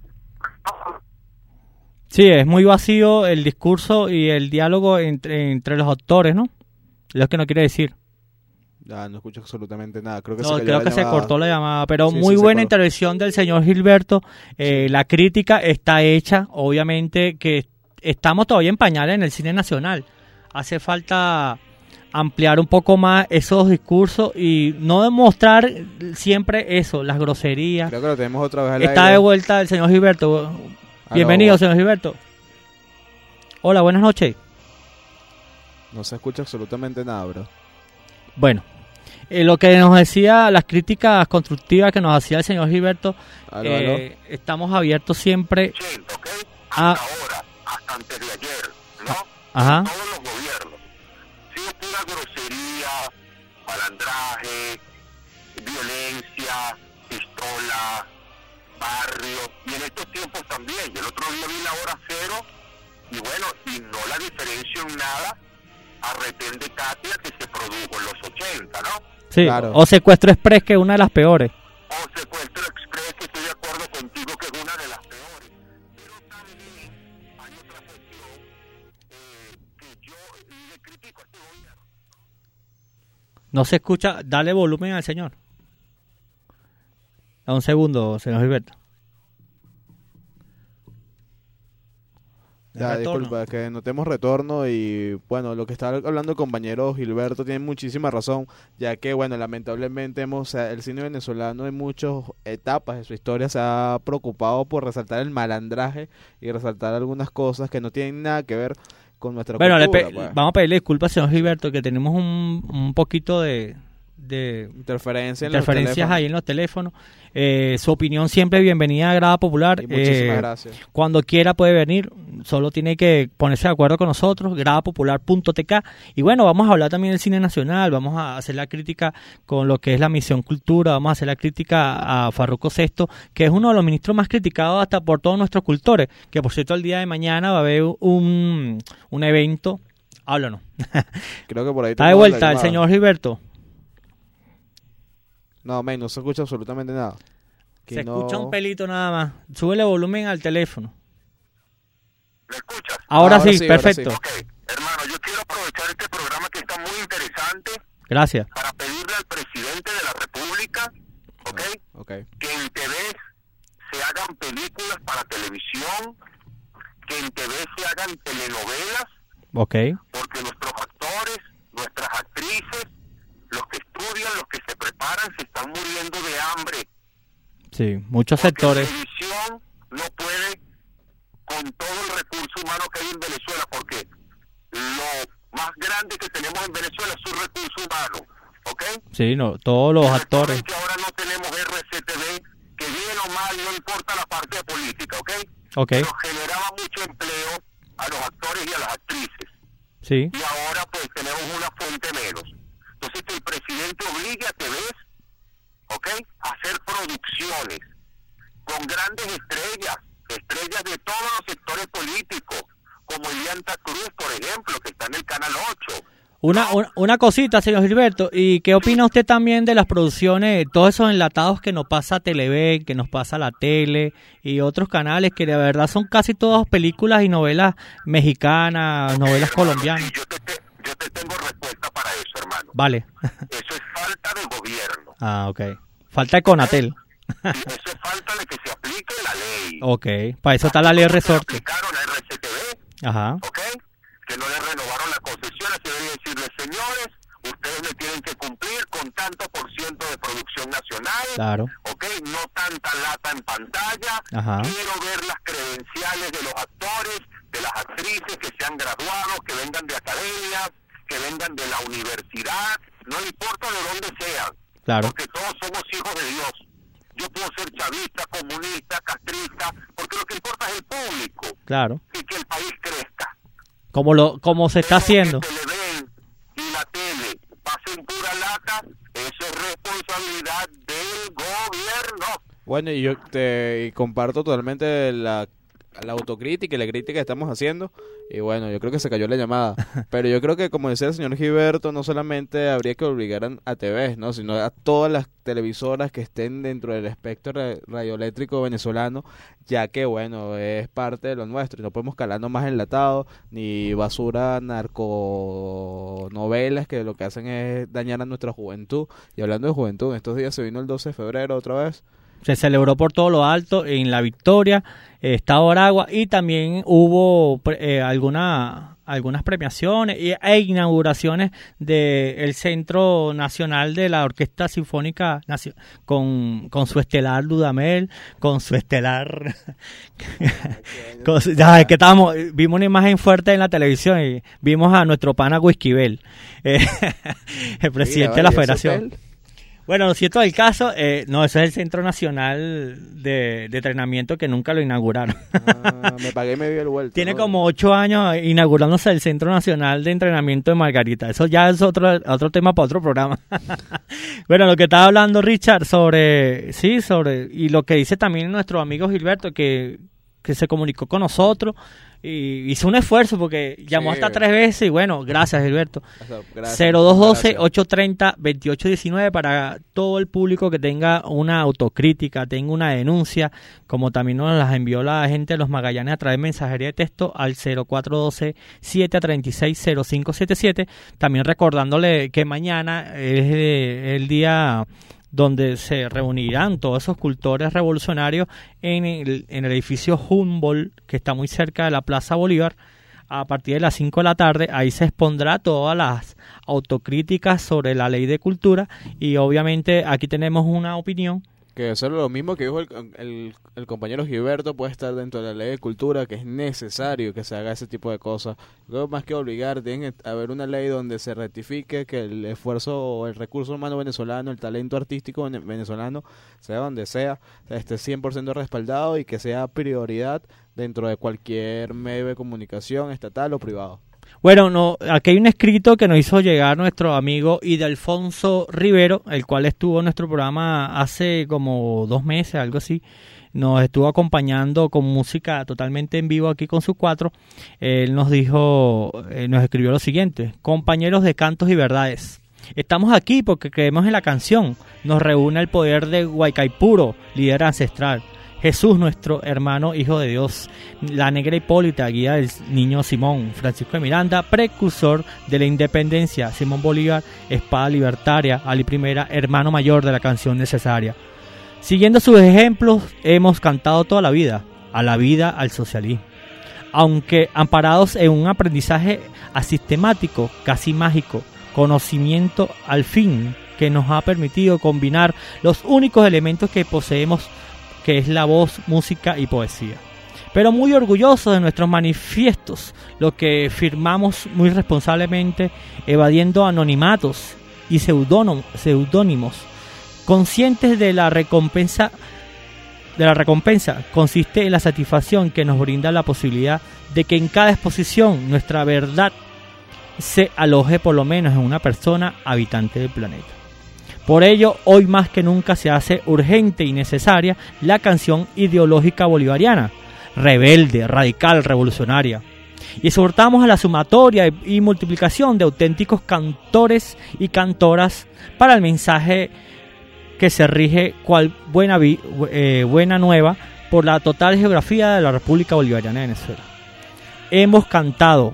Sí, es muy vacío el discurso y el diálogo entre los autores, ¿no? Lo que no quiere decir. Ya, no escucho absolutamente nada. Creo que se cortó la llamada, pero sí, muy buena se intervención del señor Gilberto. La crítica está hecha, obviamente que estamos todavía en pañales en el cine nacional. Hace falta ampliar un poco más esos discursos y no demostrar siempre eso, las groserías. Creo que lo tenemos otra vez al Está aire. de vuelta el señor Gilberto. Bienvenido, señor Gilberto. Hola, buenas noches. No se escucha absolutamente nada, bro. Bueno, lo que nos decía, las críticas constructivas que nos hacía el señor Gilberto, aló. estamos abiertos siempre a... Ahora, hasta antes de ayer, ¿no? Ajá. Todos los gobiernos. Sí, es pura grosería, malandraje, violencia, pistola, barrio, y en estos tiempos también. Yo el otro día vi La Hora Cero, y bueno, y no la diferencio en nada a Retén de Katia que se produjo en los 80, ¿no? Sí, claro. O Secuestro Express, que es una de las peores. O Secuestro Express, que estoy de acuerdo contigo que es una de las peores. Pero también hay otra cuestión que yo le critico a este gobierno. No se escucha, dale volumen al señor. Da un segundo, señor Gilberto. Ya, disculpa, que no tenemos retorno y bueno, lo que está hablando el compañero Gilberto tiene muchísima razón, ya que bueno, lamentablemente el cine venezolano en muchas etapas de su historia se ha preocupado por resaltar el malandraje y resaltar algunas cosas que no tienen nada que ver con nuestra cultura. Pues. Vamos a pedirle disculpas, señor Gilberto, que tenemos un poquito de interferencias ahí en los teléfonos. Su opinión siempre bienvenida a Grada Popular. Y muchísimas gracias. Cuando quiera puede venir, solo tiene que ponerse de acuerdo con nosotros, gradapopular.tk. Y bueno, vamos a hablar también del cine nacional, vamos a hacer la crítica con lo que es la Misión Cultura, vamos a hacer la crítica a Farruko Sexto, que es uno de los ministros más criticados hasta por todos nuestros cultores, que por cierto el día de mañana va a haber un evento. Háblanos. Creo que por ahí está de vuelta el señor Gilberto. No, no se escucha absolutamente nada. Se escucha un pelito nada más. Súbele volumen al teléfono. ¿Me escuchas? Ahora sí, perfecto. Sí. Okay. Hermano, yo quiero aprovechar este programa que está muy interesante. Gracias. Para pedirle al presidente de la República, okay, que en TV se hagan películas para televisión, que en TV se hagan telenovelas, Okay. porque nuestros actores, nuestras actrices, los que estudian, los que se preparan, se están muriendo de hambre. Sí, muchos porque sectores. La televisión no puede con todo el recurso humano que hay en Venezuela, porque lo más grande que tenemos en Venezuela es su recurso humano, ¿ok? Sí, no, todos los actores. Que ahora no tenemos RCTV, que bien o mal, no importa la parte de política, ¿ok? Okay. Pero generaba mucho empleo a los actores y a las actrices. Sí. Y ahora pues tenemos una fuente menos. Entonces que el presidente obligue a TV, ¿ok?, a hacer producciones con grandes estrellas de todos los sectores políticos, como Ilianta Cruz, por ejemplo, que está en el Canal 8. Una cosita, señor Gilberto, ¿y qué opina usted también de las producciones, todos esos enlatados que nos pasa Televen, que nos pasa la tele y otros canales que de verdad son casi todas películas y novelas mexicanas, novelas colombianas? Sí, yo te tengo respuesta para eso, hermano. Vale. Eso es falta de gobierno. Ah, ok. Falta de Conatel. Eso es falta de que se aplique la ley. Ok, para eso está la ley resorte. Aplicaron a RCTV, ajá, ¿ok?, que no le renovaron la concesión, así debería decirle, señores, ustedes me tienen que cumplir con tanto por ciento de producción nacional, claro, ¿ok?, no tanta lata en pantalla, ajá, quiero ver las credenciales de los actores, de las actrices que se han graduado, que vengan de academias, que vengan de la universidad, no importa de dónde sean, claro, porque todos somos hijos de Dios. Yo puedo ser chavista, comunista, castrista, porque lo que importa es el público, claro, y que el país crezca. Como se está haciendo. Que Televen y la tele pasen pura lata, eso es responsabilidad del gobierno. Bueno, y yo te comparto totalmente la autocrítica y la crítica que estamos haciendo. Y bueno, yo creo que se cayó la llamada. Pero yo creo que, como decía el señor Gilberto, no solamente habría que obligar a TV, ¿no?, sino a todas las televisoras que estén dentro del espectro radioeléctrico venezolano, ya que, bueno, es parte de lo nuestro y no podemos calarnos más enlatados ni basura narconovelas que lo que hacen es dañar a nuestra juventud. Y hablando de juventud, en estos días se vino el 12 de febrero otra vez. Se celebró por todo lo alto en La Victoria, Estado Aragua, y también hubo algunas premiaciones e inauguraciones del Centro Nacional de la Orquesta Sinfónica con su estelar Dudamel, con su estelar vimos una imagen fuerte en la televisión y vimos a nuestro pana Whiskybel, el presidente de la federación. Bueno, lo cierto del caso, no, ese es el Centro Nacional de Entrenamiento que nunca lo inauguraron. Me pagué y me dio el vuelto. Tiene como 8 años inaugurándose el Centro Nacional de Entrenamiento de Margarita. Eso ya es otro tema para otro programa. Bueno, lo que estaba hablando Richard y lo que dice también nuestro amigo Gilberto, que se comunicó con nosotros y hizo un esfuerzo porque llamó hasta 3 veces y bueno, gracias Gilberto. Gracias. 0212-830-2819 para todo el público que tenga una autocrítica, tenga una denuncia, como también nos las envió la gente de los Magallanes a través de mensajería de texto al 0412-736-0577. También recordándole que mañana es el día donde se reunirán todos esos cultores revolucionarios en el edificio Humboldt, que está muy cerca de la Plaza Bolívar, a partir de las 5 de la tarde. Ahí se expondrá todas las autocríticas sobre la ley de cultura y obviamente aquí tenemos una opinión. Que eso es lo mismo que dijo el compañero Gilberto, puede estar dentro de la ley de cultura, que es necesario que se haga ese tipo de cosas. Luego, más que obligar, tiene que haber una ley donde se rectifique que el esfuerzo o el recurso humano venezolano, el talento artístico venezolano, sea donde sea, esté 100% respaldado y que sea prioridad dentro de cualquier medio de comunicación estatal o privado. Bueno, no, aquí hay un escrito que nos hizo llegar nuestro amigo Idelfonso Rivero, el cual estuvo en nuestro programa hace como 2 meses, algo así. Nos estuvo acompañando con música totalmente en vivo aquí con sus 4. Él nos escribió lo siguiente: compañeros de cantos y verdades, estamos aquí porque creemos en la canción. Nos reúne el poder de Huaycaipuro, líder ancestral. Jesús, nuestro hermano, hijo de Dios, la negra Hipólita, guía del niño Simón, Francisco de Miranda, precursor de la independencia, Simón Bolívar, espada libertaria, Ali I, hermano mayor de la canción necesaria. Siguiendo sus ejemplos, hemos cantado toda la vida, al socialismo. Aunque amparados en un aprendizaje asistemático, casi mágico, conocimiento al fin que nos ha permitido combinar los únicos elementos que poseemos, que es la voz, música y poesía. Pero muy orgullosos de nuestros manifiestos, lo que firmamos muy responsablemente, evadiendo anonimatos y seudónimos, conscientes de la recompensa consiste en la satisfacción que nos brinda la posibilidad de que en cada exposición nuestra verdad se aloje por lo menos en una persona habitante del planeta. Por ello, hoy más que nunca se hace urgente y necesaria la canción ideológica bolivariana, rebelde, radical, revolucionaria. Y exhortamos a la sumatoria y multiplicación de auténticos cantores y cantoras para el mensaje que se rige cual buena nueva por la total geografía de la República Bolivariana de Venezuela. Hemos cantado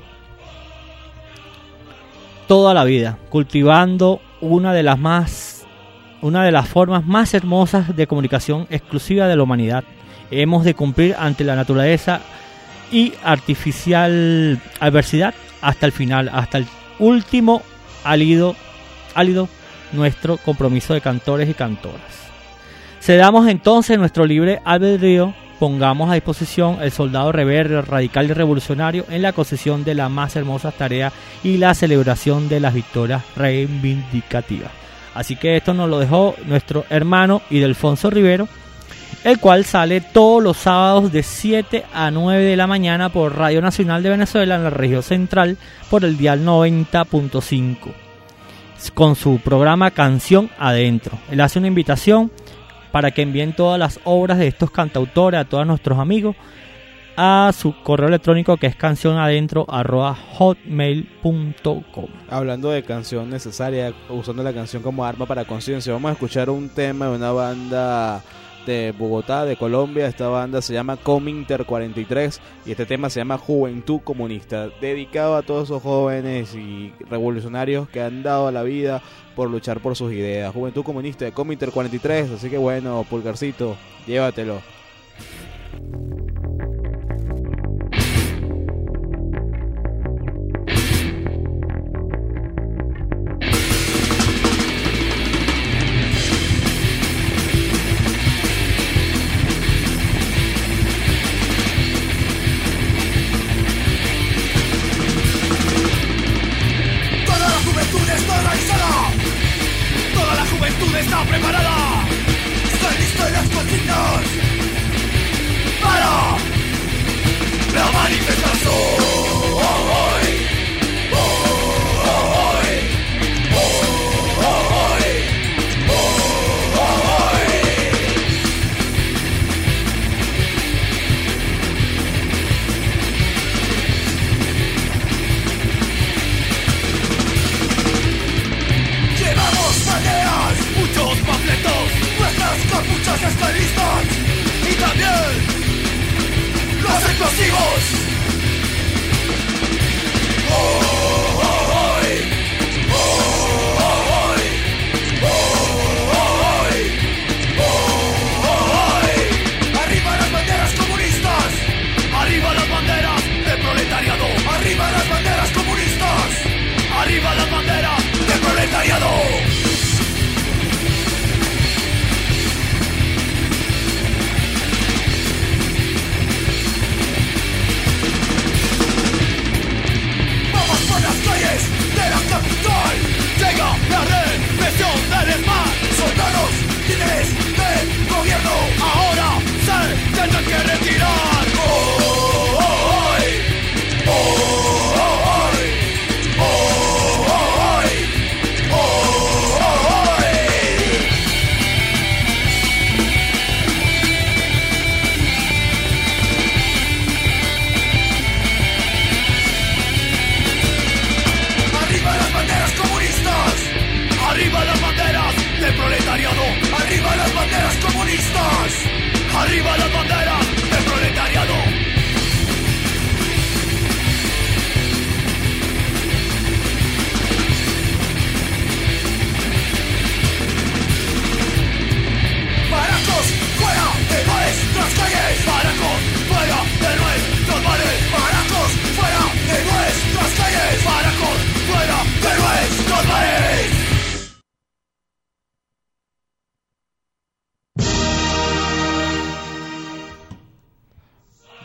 toda la vida, cultivando una de las formas más hermosas de comunicación exclusiva de la humanidad. Hemos de cumplir ante la naturaleza y artificial adversidad hasta el final, hasta el último álido nuestro compromiso de cantores y cantoras. Cedamos entonces nuestro libre albedrío, pongamos a disposición el soldado rebelde, radical y revolucionario en la concesión de las más hermosas tareas y la celebración de las victorias reivindicativas. Así que esto nos lo dejó nuestro hermano Ildefonso Rivero, el cual sale todos los sábados de 7 a 9 de la mañana por Radio Nacional de Venezuela en la región central por el dial 90.5 con su programa Canción Adentro. Él hace una invitación para que envíen todas las obras de estos cantautores a todos nuestros amigos a su correo electrónico, que es cancionadentro@hotmail.com. Hablando de canción necesaria, usando la canción como arma para conciencia, vamos a escuchar un tema de una banda de Bogotá, de Colombia. Esta banda se llama Cominter 43 y este tema se llama Juventud Comunista, dedicado a todos esos jóvenes y revolucionarios que han dado la vida por luchar por sus ideas. Juventud Comunista de Cominter 43, así que bueno, Pulgarcito, llévatelo. Está preparada, están listos los consignos para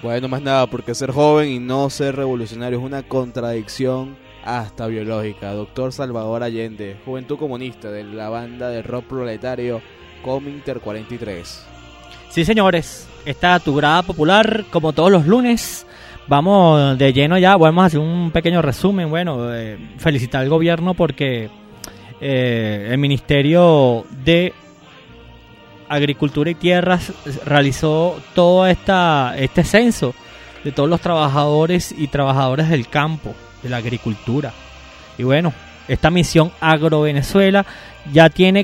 Bueno, más nada, porque ser joven y no ser revolucionario es una contradicción hasta biológica. Doctor Salvador Allende, Juventud Comunista de la banda de rock proletario Cominter 43. Sí, señores, esta es tu grada popular, como todos los lunes. Vamos de lleno ya, vamos a hacer un pequeño resumen. Bueno, felicitar al gobierno porque el Ministerio de Agricultura y Tierras realizó todo este censo de todos los trabajadores y trabajadoras del campo, de la agricultura. Y bueno, esta misión Agrovenezuela ya tiene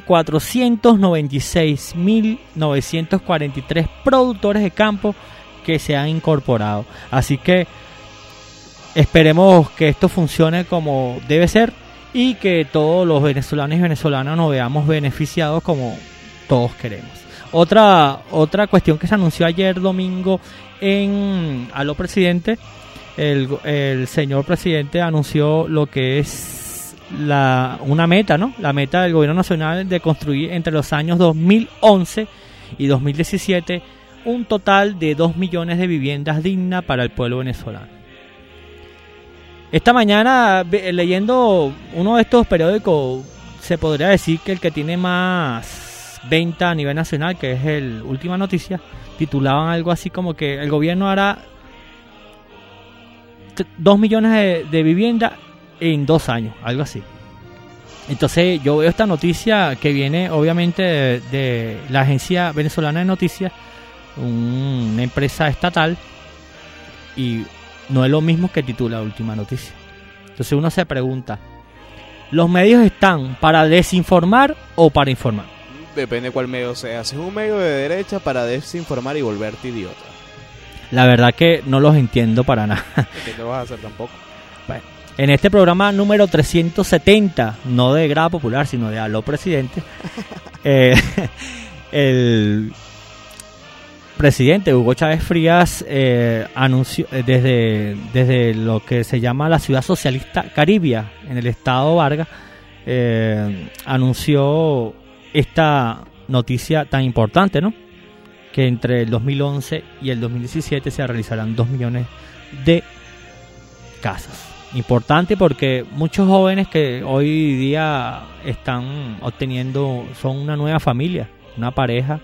496.943 productores de campo que se han incorporado. Así que esperemos que esto funcione como debe ser y que todos los venezolanos y venezolanas nos veamos beneficiados como todos queremos. Otra cuestión que se anunció ayer domingo en Aló Presidente, el señor presidente anunció lo que es una meta, ¿no? La meta del gobierno nacional de construir entre los años 2011 y 2017 un total de 2 millones de viviendas dignas para el pueblo venezolano. Esta mañana, leyendo uno de estos periódicos, se podría decir que el que tiene más venta a nivel nacional, que es el Última Noticia, titulaban algo así como que el gobierno hará 2 millones de viviendas en 2 años, algo así. Entonces yo veo esta noticia que viene obviamente de la Agencia Venezolana de Noticias, una empresa estatal, y no es lo mismo que titula Última Noticia. Entonces uno se pregunta, ¿los medios están para desinformar o para informar? Depende cuál medio sea. Si es un medio de derecha, para desinformar y volverte idiota. La verdad que no los entiendo para nada. ¿Qué te vas a hacer tampoco? Bueno, en este programa número 370, no de Grada Popular, sino de Aló Presidente, el presidente Hugo Chávez Frías anunció desde lo que se llama la ciudad socialista Caribia, en el estado Vargas, anunció esta noticia tan importante, ¿no? Que entre el 2011 y el 2017 se realizarán 2 millones de casas. Importante porque muchos jóvenes que hoy día están obteniendo, son una nueva familia, una pareja,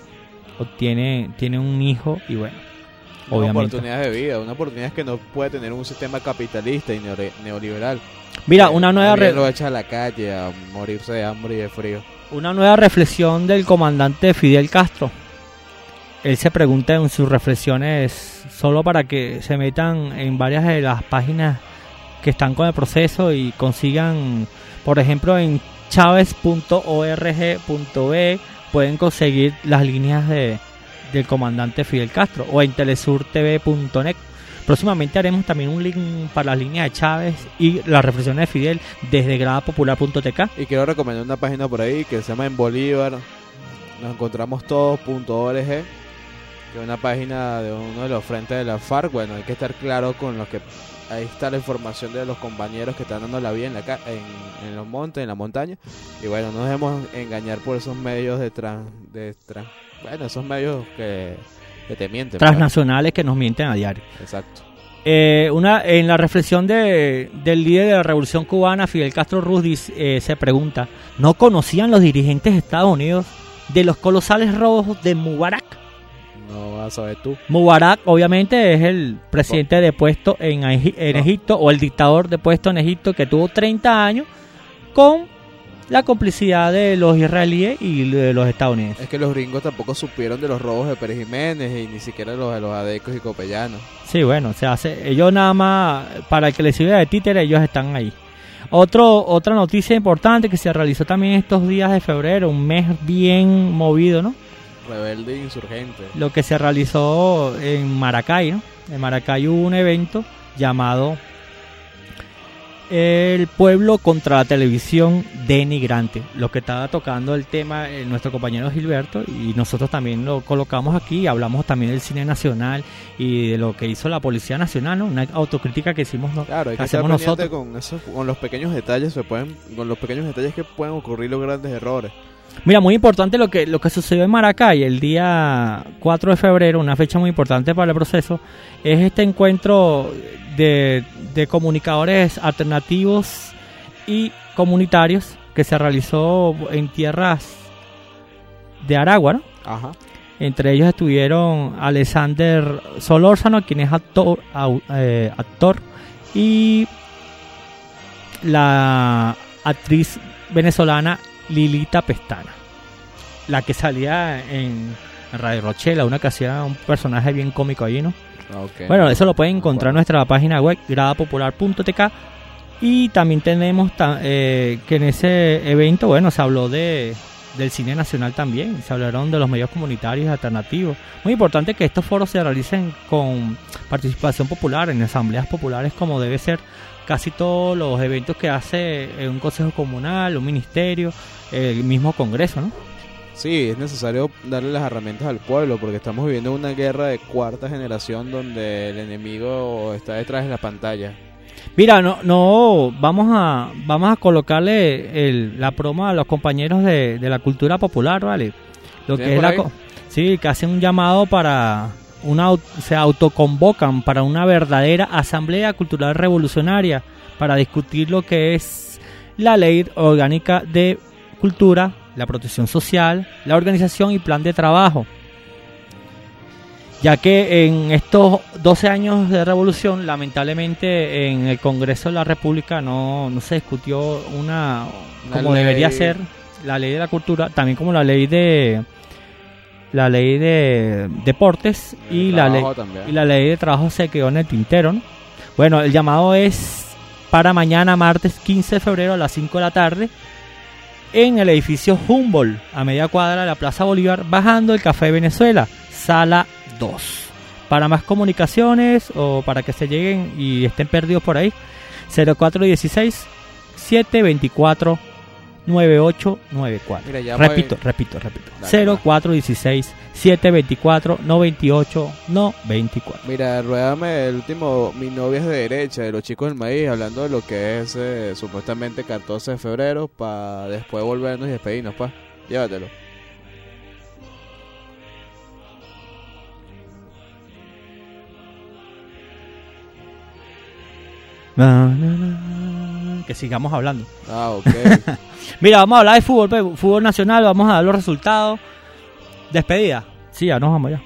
tienen un hijo y bueno, obviamente. Oportunidades de vida, una oportunidad que no puede tener un sistema capitalista y neoliberal. Mira, una nueva lo echa a la calle a morirse de hambre y de frío. Una nueva reflexión del comandante Fidel Castro. Él se pregunta en sus reflexiones, solo para que se metan en varias de las páginas que están con el proceso y consigan, por ejemplo, en chaves.org.be pueden conseguir las líneas del comandante Fidel Castro, o en telesurtv.net. Próximamente haremos también un link para las líneas de Chávez y las reflexiones de Fidel desde gradapopular.tk. Y quiero recomendar una página por ahí que se llama En Bolívar nos encontramos todos.org, que es una página de uno de los frentes de la FARC. Bueno, hay que estar claro con lo que ahí está la información de los compañeros que están dando la vida en los montes, en la montaña. Y bueno, no nos dejemos engañar por esos medios esos medios que te mienten. Transnacionales, que nos mienten a diario. Exacto. En la reflexión del líder de la Revolución Cubana, Fidel Castro Ruz, se pregunta, ¿no conocían los dirigentes de Estados Unidos de los colosales robos de Mubarak? No vas a saber tú. Mubarak obviamente es el presidente depuesto en Egipto, o el dictador depuesto en Egipto, que tuvo 30 años con la complicidad de los israelíes y de los estadounidenses. Es que los gringos tampoco supieron de los robos de Pérez Jiménez y ni siquiera los de los adecos y copellanos. Sí, bueno, ellos nada más, para el que les sirva de títere, ellos están ahí. Otra noticia importante que se realizó también estos días de febrero, un mes bien movido, ¿no? Rebelde e insurgente. Lo que se realizó en Maracay, ¿no? En Maracay hubo un evento llamado El pueblo contra la televisión denigrante. Lo que estaba tocando el tema nuestro compañero Gilberto, y nosotros también lo colocamos aquí. Hablamos también del cine nacional y de lo que hizo la Policía Nacional, ¿no? Una autocrítica que hicimos claro, hay que hacemos nosotros. Con los pequeños detalles que pueden ocurrir los grandes errores. Mira, muy importante lo que sucedió en Maracay el día 4 de febrero, una fecha muy importante para el proceso, es este encuentro de comunicadores alternativos y comunitarios que se realizó en tierras de Aragua, ¿no? Ajá. Entre ellos estuvieron Alexander Solórzano, quien es actor, y la actriz venezolana Lilita Pestana, la que salía en Radio Rochela, una que hacía un personaje bien cómico allí, ¿no? Okay. Bueno, eso lo pueden encontrar en nuestra página web, gradapopular.tk. Y también tenemos que en ese evento, bueno, se habló del cine nacional también, se hablaron de los medios comunitarios alternativos. Muy importante que estos foros se realicen con participación popular, en asambleas populares, como debe ser casi todos los eventos que hace un consejo comunal, un ministerio, el mismo congreso, ¿no? Sí, es necesario darle las herramientas al pueblo, porque estamos viviendo una guerra de cuarta generación donde el enemigo está detrás de la pantalla. Mira, no vamos a colocarle la promo a los compañeros de la cultura popular, ¿vale? Lo que es sí, que hacen un llamado para se autoconvocan para una verdadera asamblea cultural revolucionaria para discutir lo que es la ley orgánica de cultura, la protección social, la organización y plan de trabajo. Ya que en estos 12 años de revolución, lamentablemente en el Congreso de la República no se discutió como debería ser la ley de la cultura, también como la ley de deportes y la ley de trabajo se quedó en el tintero, ¿no? Bueno, el llamado es para mañana martes 15 de febrero a las 5 de la tarde en el edificio Humboldt, a media cuadra de la Plaza Bolívar, bajando el Café Venezuela, sala 2. Para más comunicaciones o para que se lleguen y estén perdidos por ahí, 0416 724 9894. Mira, repito. 0416 724 9894. Mira, ruédame el último Mi novia es de derecha, de los chicos del maíz, hablando de lo que es supuestamente 14 de febrero, para después volvernos y despedirnos, pues. Llévatelo. Que sigamos hablando. Ok. Mira, vamos a hablar de fútbol nacional, vamos a dar los resultados. Despedida. Sí, ya nos vamos ya.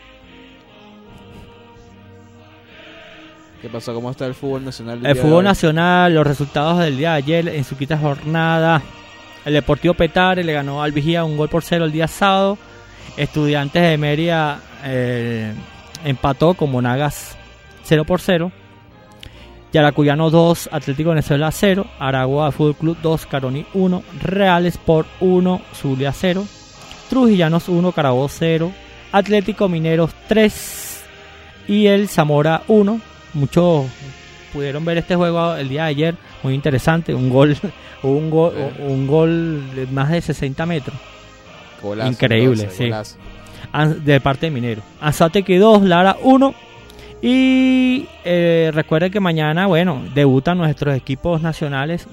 ¿Qué pasó? ¿Cómo está el fútbol nacional? El fútbol nacional, los resultados del día de ayer en su quinta jornada. El Deportivo Petare le ganó al Vigía 1-0 el día sábado. Estudiantes de Mérida empató con Monagas 0-0. Yaracuyano 2, Atlético Venezuela 0, Aragua Fútbol Club 2, Caroní 1, Real Sport 1, Zulia 0, Trujillanos 1, Carabobo 0, Atlético Mineros 3 y el Zamora 1. Muchos pudieron ver este juego el día de ayer, muy interesante, un gol de más de 60 metros. Golazo, increíble, sí. Golazo. De parte de Minero. Anzoátegui 2, Lara 1. Y recuerden que mañana, bueno, debutan nuestros equipos nacionales.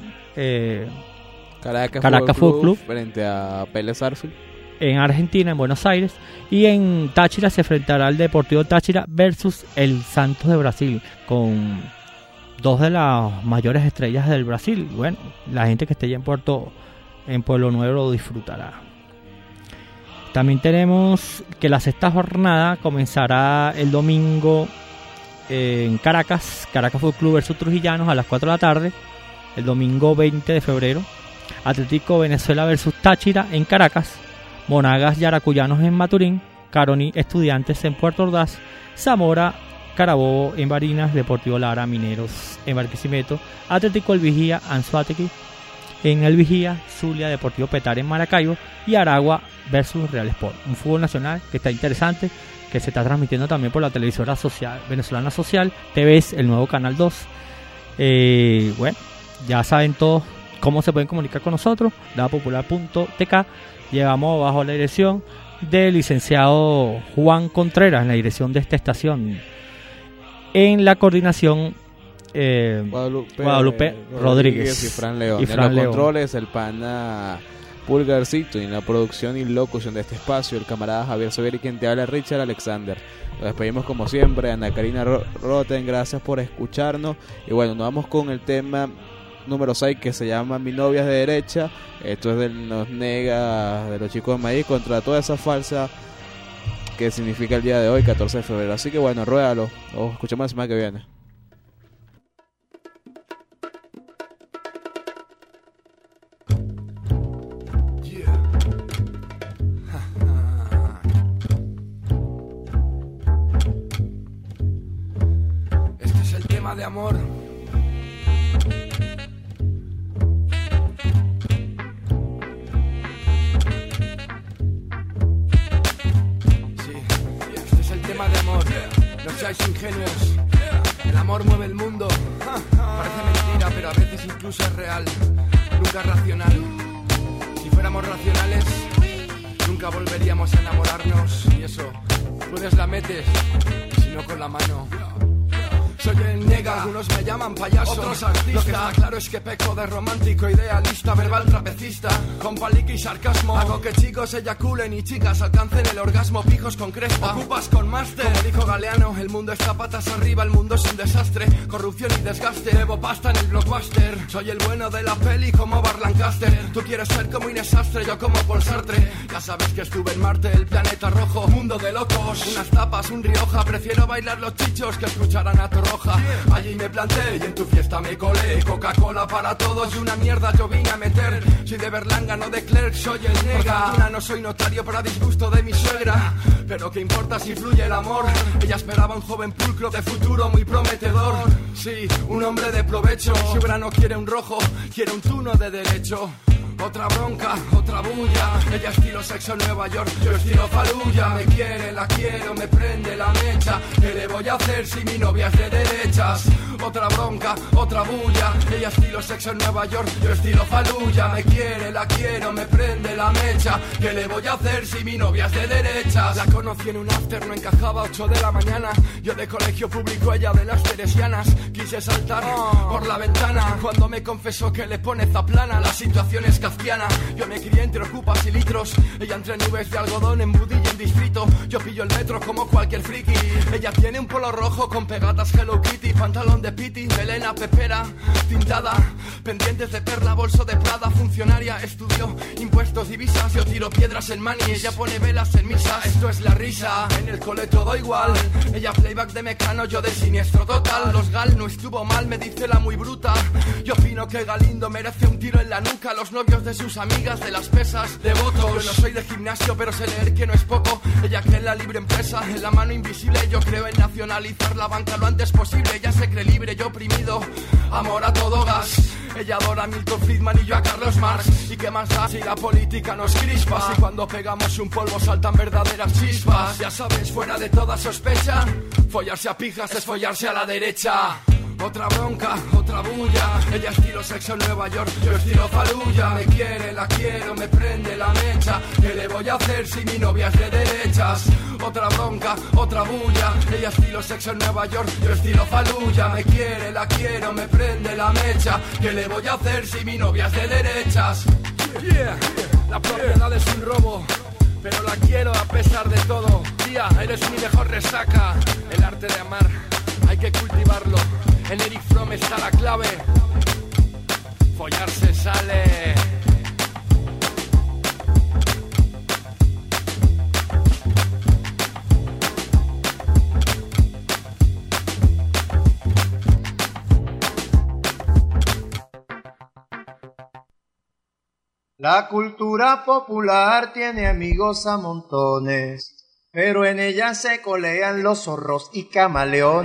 Caracas Fútbol Club frente a Vélez Sarsfield en Argentina, en Buenos Aires. Y en Táchira se enfrentará el Deportivo Táchira versus el Santos de Brasil, con dos de las mayores estrellas del Brasil. Bueno, la gente que esté allá en Pueblo Nuevo lo disfrutará. También tenemos que la sexta jornada comenzará el domingo en Caracas Fútbol Club versus Trujillanos a las 4 de la tarde, el domingo 20 de febrero. Atlético Venezuela versus Táchira en Caracas, Monagas Yaracuyanos en Maturín, Caroní Estudiantes en Puerto Ordaz, Zamora Carabobo en Barinas, Deportivo Lara Mineros en Barquisimeto, Atlético El Vigía Anzoátegui en El Vigía, Zulia Deportivo Petare en Maracaibo y Aragua versus Real Sport. Un fútbol nacional que está interesante, que se está transmitiendo también por la televisora social venezolana Social, TVS, el nuevo Canal 2. Bueno, ya saben todos cómo se pueden comunicar con nosotros, gradapopular.tk. Llevamos bajo la dirección del licenciado Juan Contreras, en la dirección de esta estación. En la coordinación Guadalupe Rodríguez y Fran León. Y Fran en los León. controles el pana Pulgarcito, y en la producción y locución de este espacio, el camarada Javier Sober y quien te habla, Richard Alexander. Nos despedimos como siempre, Ana Karina Roten, gracias por escucharnos. Y bueno, nos vamos con el tema número 6 que se llama Mi novia es de derecha. Esto es de Nos Nega, de los Chicos de Maíz, contra toda esa falsa que significa el día de hoy, 14 de febrero. Así que bueno, ruédalo, o escuchamos la semana que viene. Este es el tema de amor. Tema de amor, no seáis ingenuos. El amor mueve el mundo. Parece mentira, pero a veces incluso es real. Nunca es racional. Si fuéramos racionales, nunca volveríamos a enamorarnos. Y eso, puedes la metes, y si no con la mano. Soy el Nega, algunos me llaman payaso, otros artista. Lo que está claro es que peco de romántico, idealista, verbal trapecista, con palique y sarcasmo. Hago que chicos eyaculen y chicas alcancen el orgasmo, pijos con cresta, ocupas con máster. Como dijo Galeano, el mundo está patas arriba, el mundo es un desastre, corrupción y desgaste. Debo pasta en el blockbuster, soy el bueno de la peli como Bar Lancaster. Tú quieres ser como Inés Sastre, yo como Paul Sartre. Ya sabes que estuve en Marte, el planeta rojo, mundo de locos. Unas tapas, un Rioja, prefiero bailar los chichos que escuchar a Nato Roja. Allí me planté y en tu fiesta me colé. Coca-Cola para todos y una mierda yo vine a meter. Soy de Berlanga, no de Clerc, soy el Nega. Por fortuna no soy notario para disgusto de mi suegra, pero qué importa si fluye el amor. Ella esperaba un joven pulcro de futuro muy prometedor. Sí, un hombre de provecho. Si Obra no quiere un rojo, quiere un tuno de derecho. Otra bronca, otra bulla. Ella estilo sexo Nueva York, yo estilo Faluya. Me quiere, la quiero, me prende la mecha. ¿Qué le voy a hacer si mi novia es de derechas? Otra bronca, otra bulla. Ella estilo sexo en Nueva York, yo estilo Faluya. Me quiere, la quiero, me prende la mecha. ¿Qué le voy a hacer si mi novia es de derechas? La conocí en un after, no encajaba a 8 de la mañana. Yo de colegio público, ella de las teresianas. Quise saltar por la ventana cuando me confesó que le pone zaplana. La situación es kafkiana. Yo me crié entre ocupas y litros. Ella entre nubes de algodón en Budilla en distrito. Yo pillo el metro como cualquier friki. Ella tiene un polo rojo con pegatas Hello Kitty, pantalón de piti, melena pepera tintada, pendientes de perla, bolso de Prada, funcionaria, estudio, impuestos, divisas. Yo tiro piedras en mani, ella pone velas en misa. Esto es la risa, en el cole todo igual. Ella playback de Mecano, yo de siniestro total. Los Gal no estuvo mal, me dice la muy bruta. Yo opino que Galindo merece un tiro en la nuca. Los novios de sus amigas de las pesas, devotos. Yo no soy de gimnasio, pero sé leer que no es poco. Ella cree en la libre empresa, en la mano invisible. Yo creo en nacionalizar la banca lo antes posible. Ella se cree libre, yo oprimido. Amor a todo gas. Ella adora a Milton Friedman y yo a Carlos Marx. ¿Y qué más da si la política nos crispa? Si cuando pegamos un polvo saltan verdaderas chispas. Ya sabes, fuera de toda sospecha, follarse a pijas es follarse a la derecha. Otra bronca, otra bulla. Ella estilo sexo en Nueva York, yo estilo Faluya. Me quiere, la quiero, me prende la mecha. ¿Qué le voy a hacer si mi novia es de derechas? Otra bronca, otra bulla. Ella estilo sexo en Nueva York, yo estilo Faluya. Me quiere, la quiero, me prende la mecha. ¿Qué le voy a hacer si mi novia es de derechas? Yeah, la propiedad es un robo, pero la quiero a pesar de todo. Tía, eres mi mejor resaca. El arte de amar, hay que cultivarlo. En Eric Fromm está la clave. Follarse sale. La cultura popular tiene amigos a montones, pero en ella se colean los zorros y camaleones.